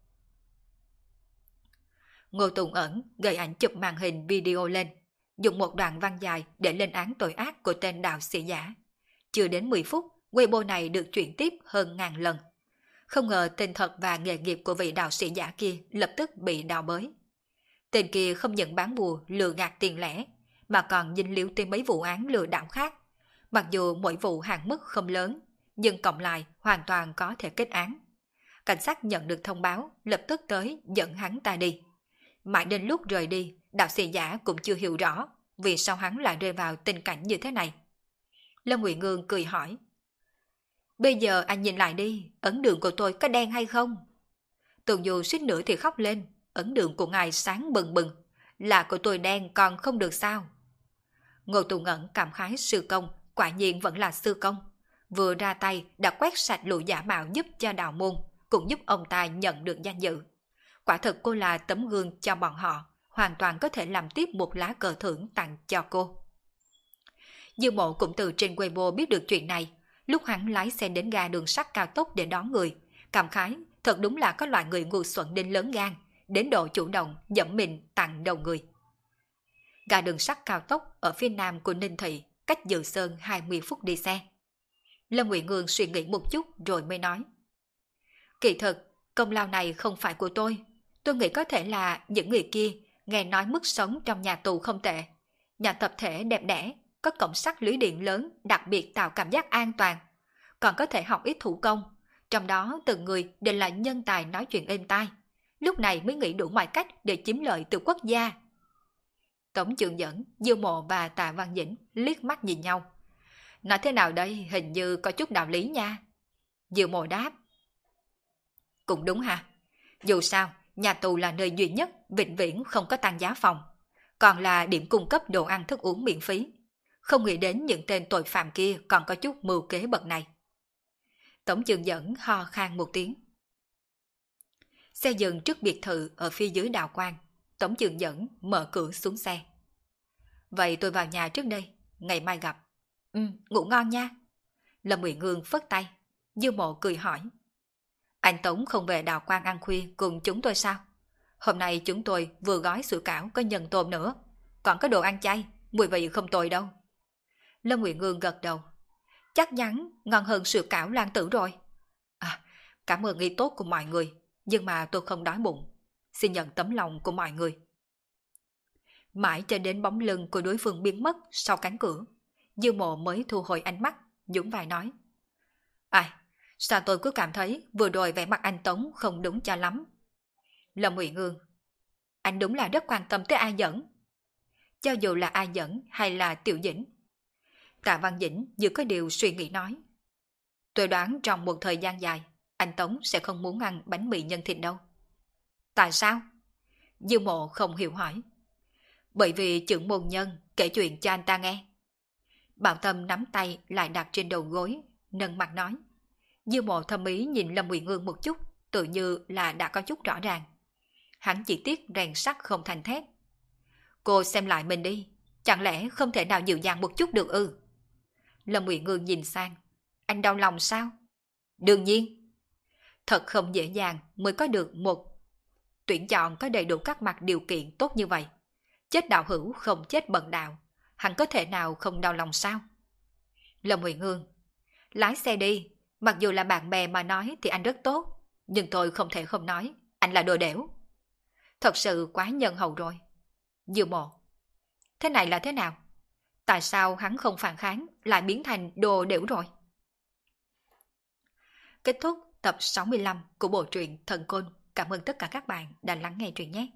Ngô Tùng Ẩn gửi ảnh chụp màn hình video lên, dùng một đoạn văn dài để lên án tội ác của tên đạo sĩ giả. Chưa đến 10 phút, Weibo này được chuyển tiếp hơn 1000 lần. Không ngờ tên thật và nghề nghiệp của vị đạo sĩ giả kia lập tức bị đào bới. Tên kia không những bán bùa lừa gạt tiền lẻ, mà còn dính líu tới mấy vụ án lừa đảo khác. Mặc dù mỗi vụ hạn mức không lớn, nhưng cộng lại hoàn toàn có thể kết án. Cảnh sát nhận được thông báo, lập tức tới dẫn hắn ta đi. Mãi đến lúc rời đi, đạo sĩ giả cũng chưa hiểu rõ vì sao hắn lại rơi vào tình cảnh như thế này. Lâm Ngụy Ngương cười hỏi: bây giờ anh nhìn lại đi, ấn đường của tôi có đen hay không? Tường Du suýt nữa thì khóc lên, ấn đường của ngài sáng bừng bừng, là của tôi đen còn không được sao? Ngô Tùng Ngẩn cảm khái sư công, quả nhiên vẫn là sư công. Vừa ra tay đã quét sạch lũ giả mạo giúp cho đạo môn, cũng giúp ông ta nhận được danh dự. Quả thực cô là tấm gương cho bọn họ, hoàn toàn có thể làm tiếp một lá cờ thưởng tặng cho cô. Dư Mộ cũng từ trên Weibo biết được chuyện này, lúc hắn lái xe đến ga đường sắt cao tốc để đón người, cảm khái, thật đúng là có loại người ngu xuẩn đến lớn gan, đến độ chủ động dẫm mình tặng đầu người. Ga đường sắt cao tốc ở phía nam của Ninh Thị, cách Dự Sơn 20 phút đi xe. Lâm Ngụy Ngương suy nghĩ một chút rồi mới nói: kỳ thực, công lao này không phải của tôi nghĩ có thể là những người kia nghe nói mức sống trong nhà tù không tệ. Nhà tập thể đẹp đẽ, có cổng sắt lưới điện lớn đặc biệt tạo cảm giác an toàn. Còn có thể học ít thủ công, trong đó từng người đều là nhân tài nói chuyện êm tai. Lúc này mới nghĩ đủ mọi cách để chiếm lợi từ quốc gia. Tổng trưởng dẫn, Dư Mộ và Tạ Văn Dĩnh liếc mắt nhìn nhau. Nói thế nào đây, hình như có chút đạo lý nha. Dư Mộ đáp: cũng đúng ha. Dù sao, nhà tù là nơi duy nhất vĩnh viễn không có tăng giá phòng, còn là điểm cung cấp đồ ăn thức uống miễn phí. Không nghĩ đến những tên tội phạm kia còn có chút mưu kế bậc này. Tổng trưởng dẫn ho khan một tiếng. Xe dừng trước biệt thự ở phía dưới đạo quan. Tổng trưởng dẫn mở cửa xuống xe. Vậy tôi vào nhà trước đây, ngày mai gặp. Ngủ ngon nha. Lâm Ngụy Ngương phất tay. Dư Mộ cười hỏi: anh Tống không về đạo quan ăn khuya cùng chúng tôi sao? Hôm nay chúng tôi vừa gói sủi cảo có nhân tôm nữa, còn có đồ ăn chay, mùi vị không tồi đâu. Lâm Ngụy Ngương gật đầu. Chắc chắn ngon hơn sủi cảo Lan Tử rồi. Cảm ơn ý tốt của mọi người, nhưng mà tôi không đói bụng. Xin nhận tấm lòng của mọi người. Mãi cho đến bóng lưng của đối phương biến mất sau cánh cửa, Dư Mộ mới thu hồi ánh mắt, nhún vai nói: sao tôi cứ cảm thấy vừa rồi vẻ mặt anh Tống không đúng cho lắm. Lâm Ngụy Ngương: anh đúng là rất quan tâm tới A Dẫn. Cho dù là A Dẫn hay là Tiểu Dĩnh. Tạ Văn Dĩnh như có điều suy nghĩ nói: tôi đoán trong một thời gian dài, anh Tống sẽ không muốn ăn bánh mì nhân thịt đâu. Tại sao? Dư Mộ không hiểu hỏi. Bởi vì trưởng môn nhân kể chuyện cho anh ta nghe. Bảo Tâm nắm tay lại đặt trên đầu gối, nâng mặt nói. Dư Mộ thâm ý nhìn Lâm Ngụy Ngương một chút, tự như là đã có chút rõ ràng. Hắn chỉ tiếc rèn sắt không thành thép. Cô xem lại mình đi, chẳng lẽ không thể nào dịu dàng một chút được ư? Lâm Ngụy Ngương nhìn sang. Anh đau lòng sao? Đương nhiên. Thật không dễ dàng mới có được một tuyển chọn có đầy đủ các mặt điều kiện tốt như vậy. Chết đạo hữu không chết bần đạo, hắn có thể nào không đau lòng sao? Lâm Ngụy Ngương: lái xe đi, mặc dù là bạn bè mà nói thì anh rất tốt, nhưng tôi không thể không nói, anh là đồ đẻo. Thật sự quá nhân hậu rồi. Dư Mộ: thế này là thế nào? Tại sao hắn không phản kháng lại biến thành đồ đẻo rồi? Kết thúc tập 65 của bộ truyện Thần Côn. Cảm ơn tất cả các bạn đã lắng nghe truyện nhé.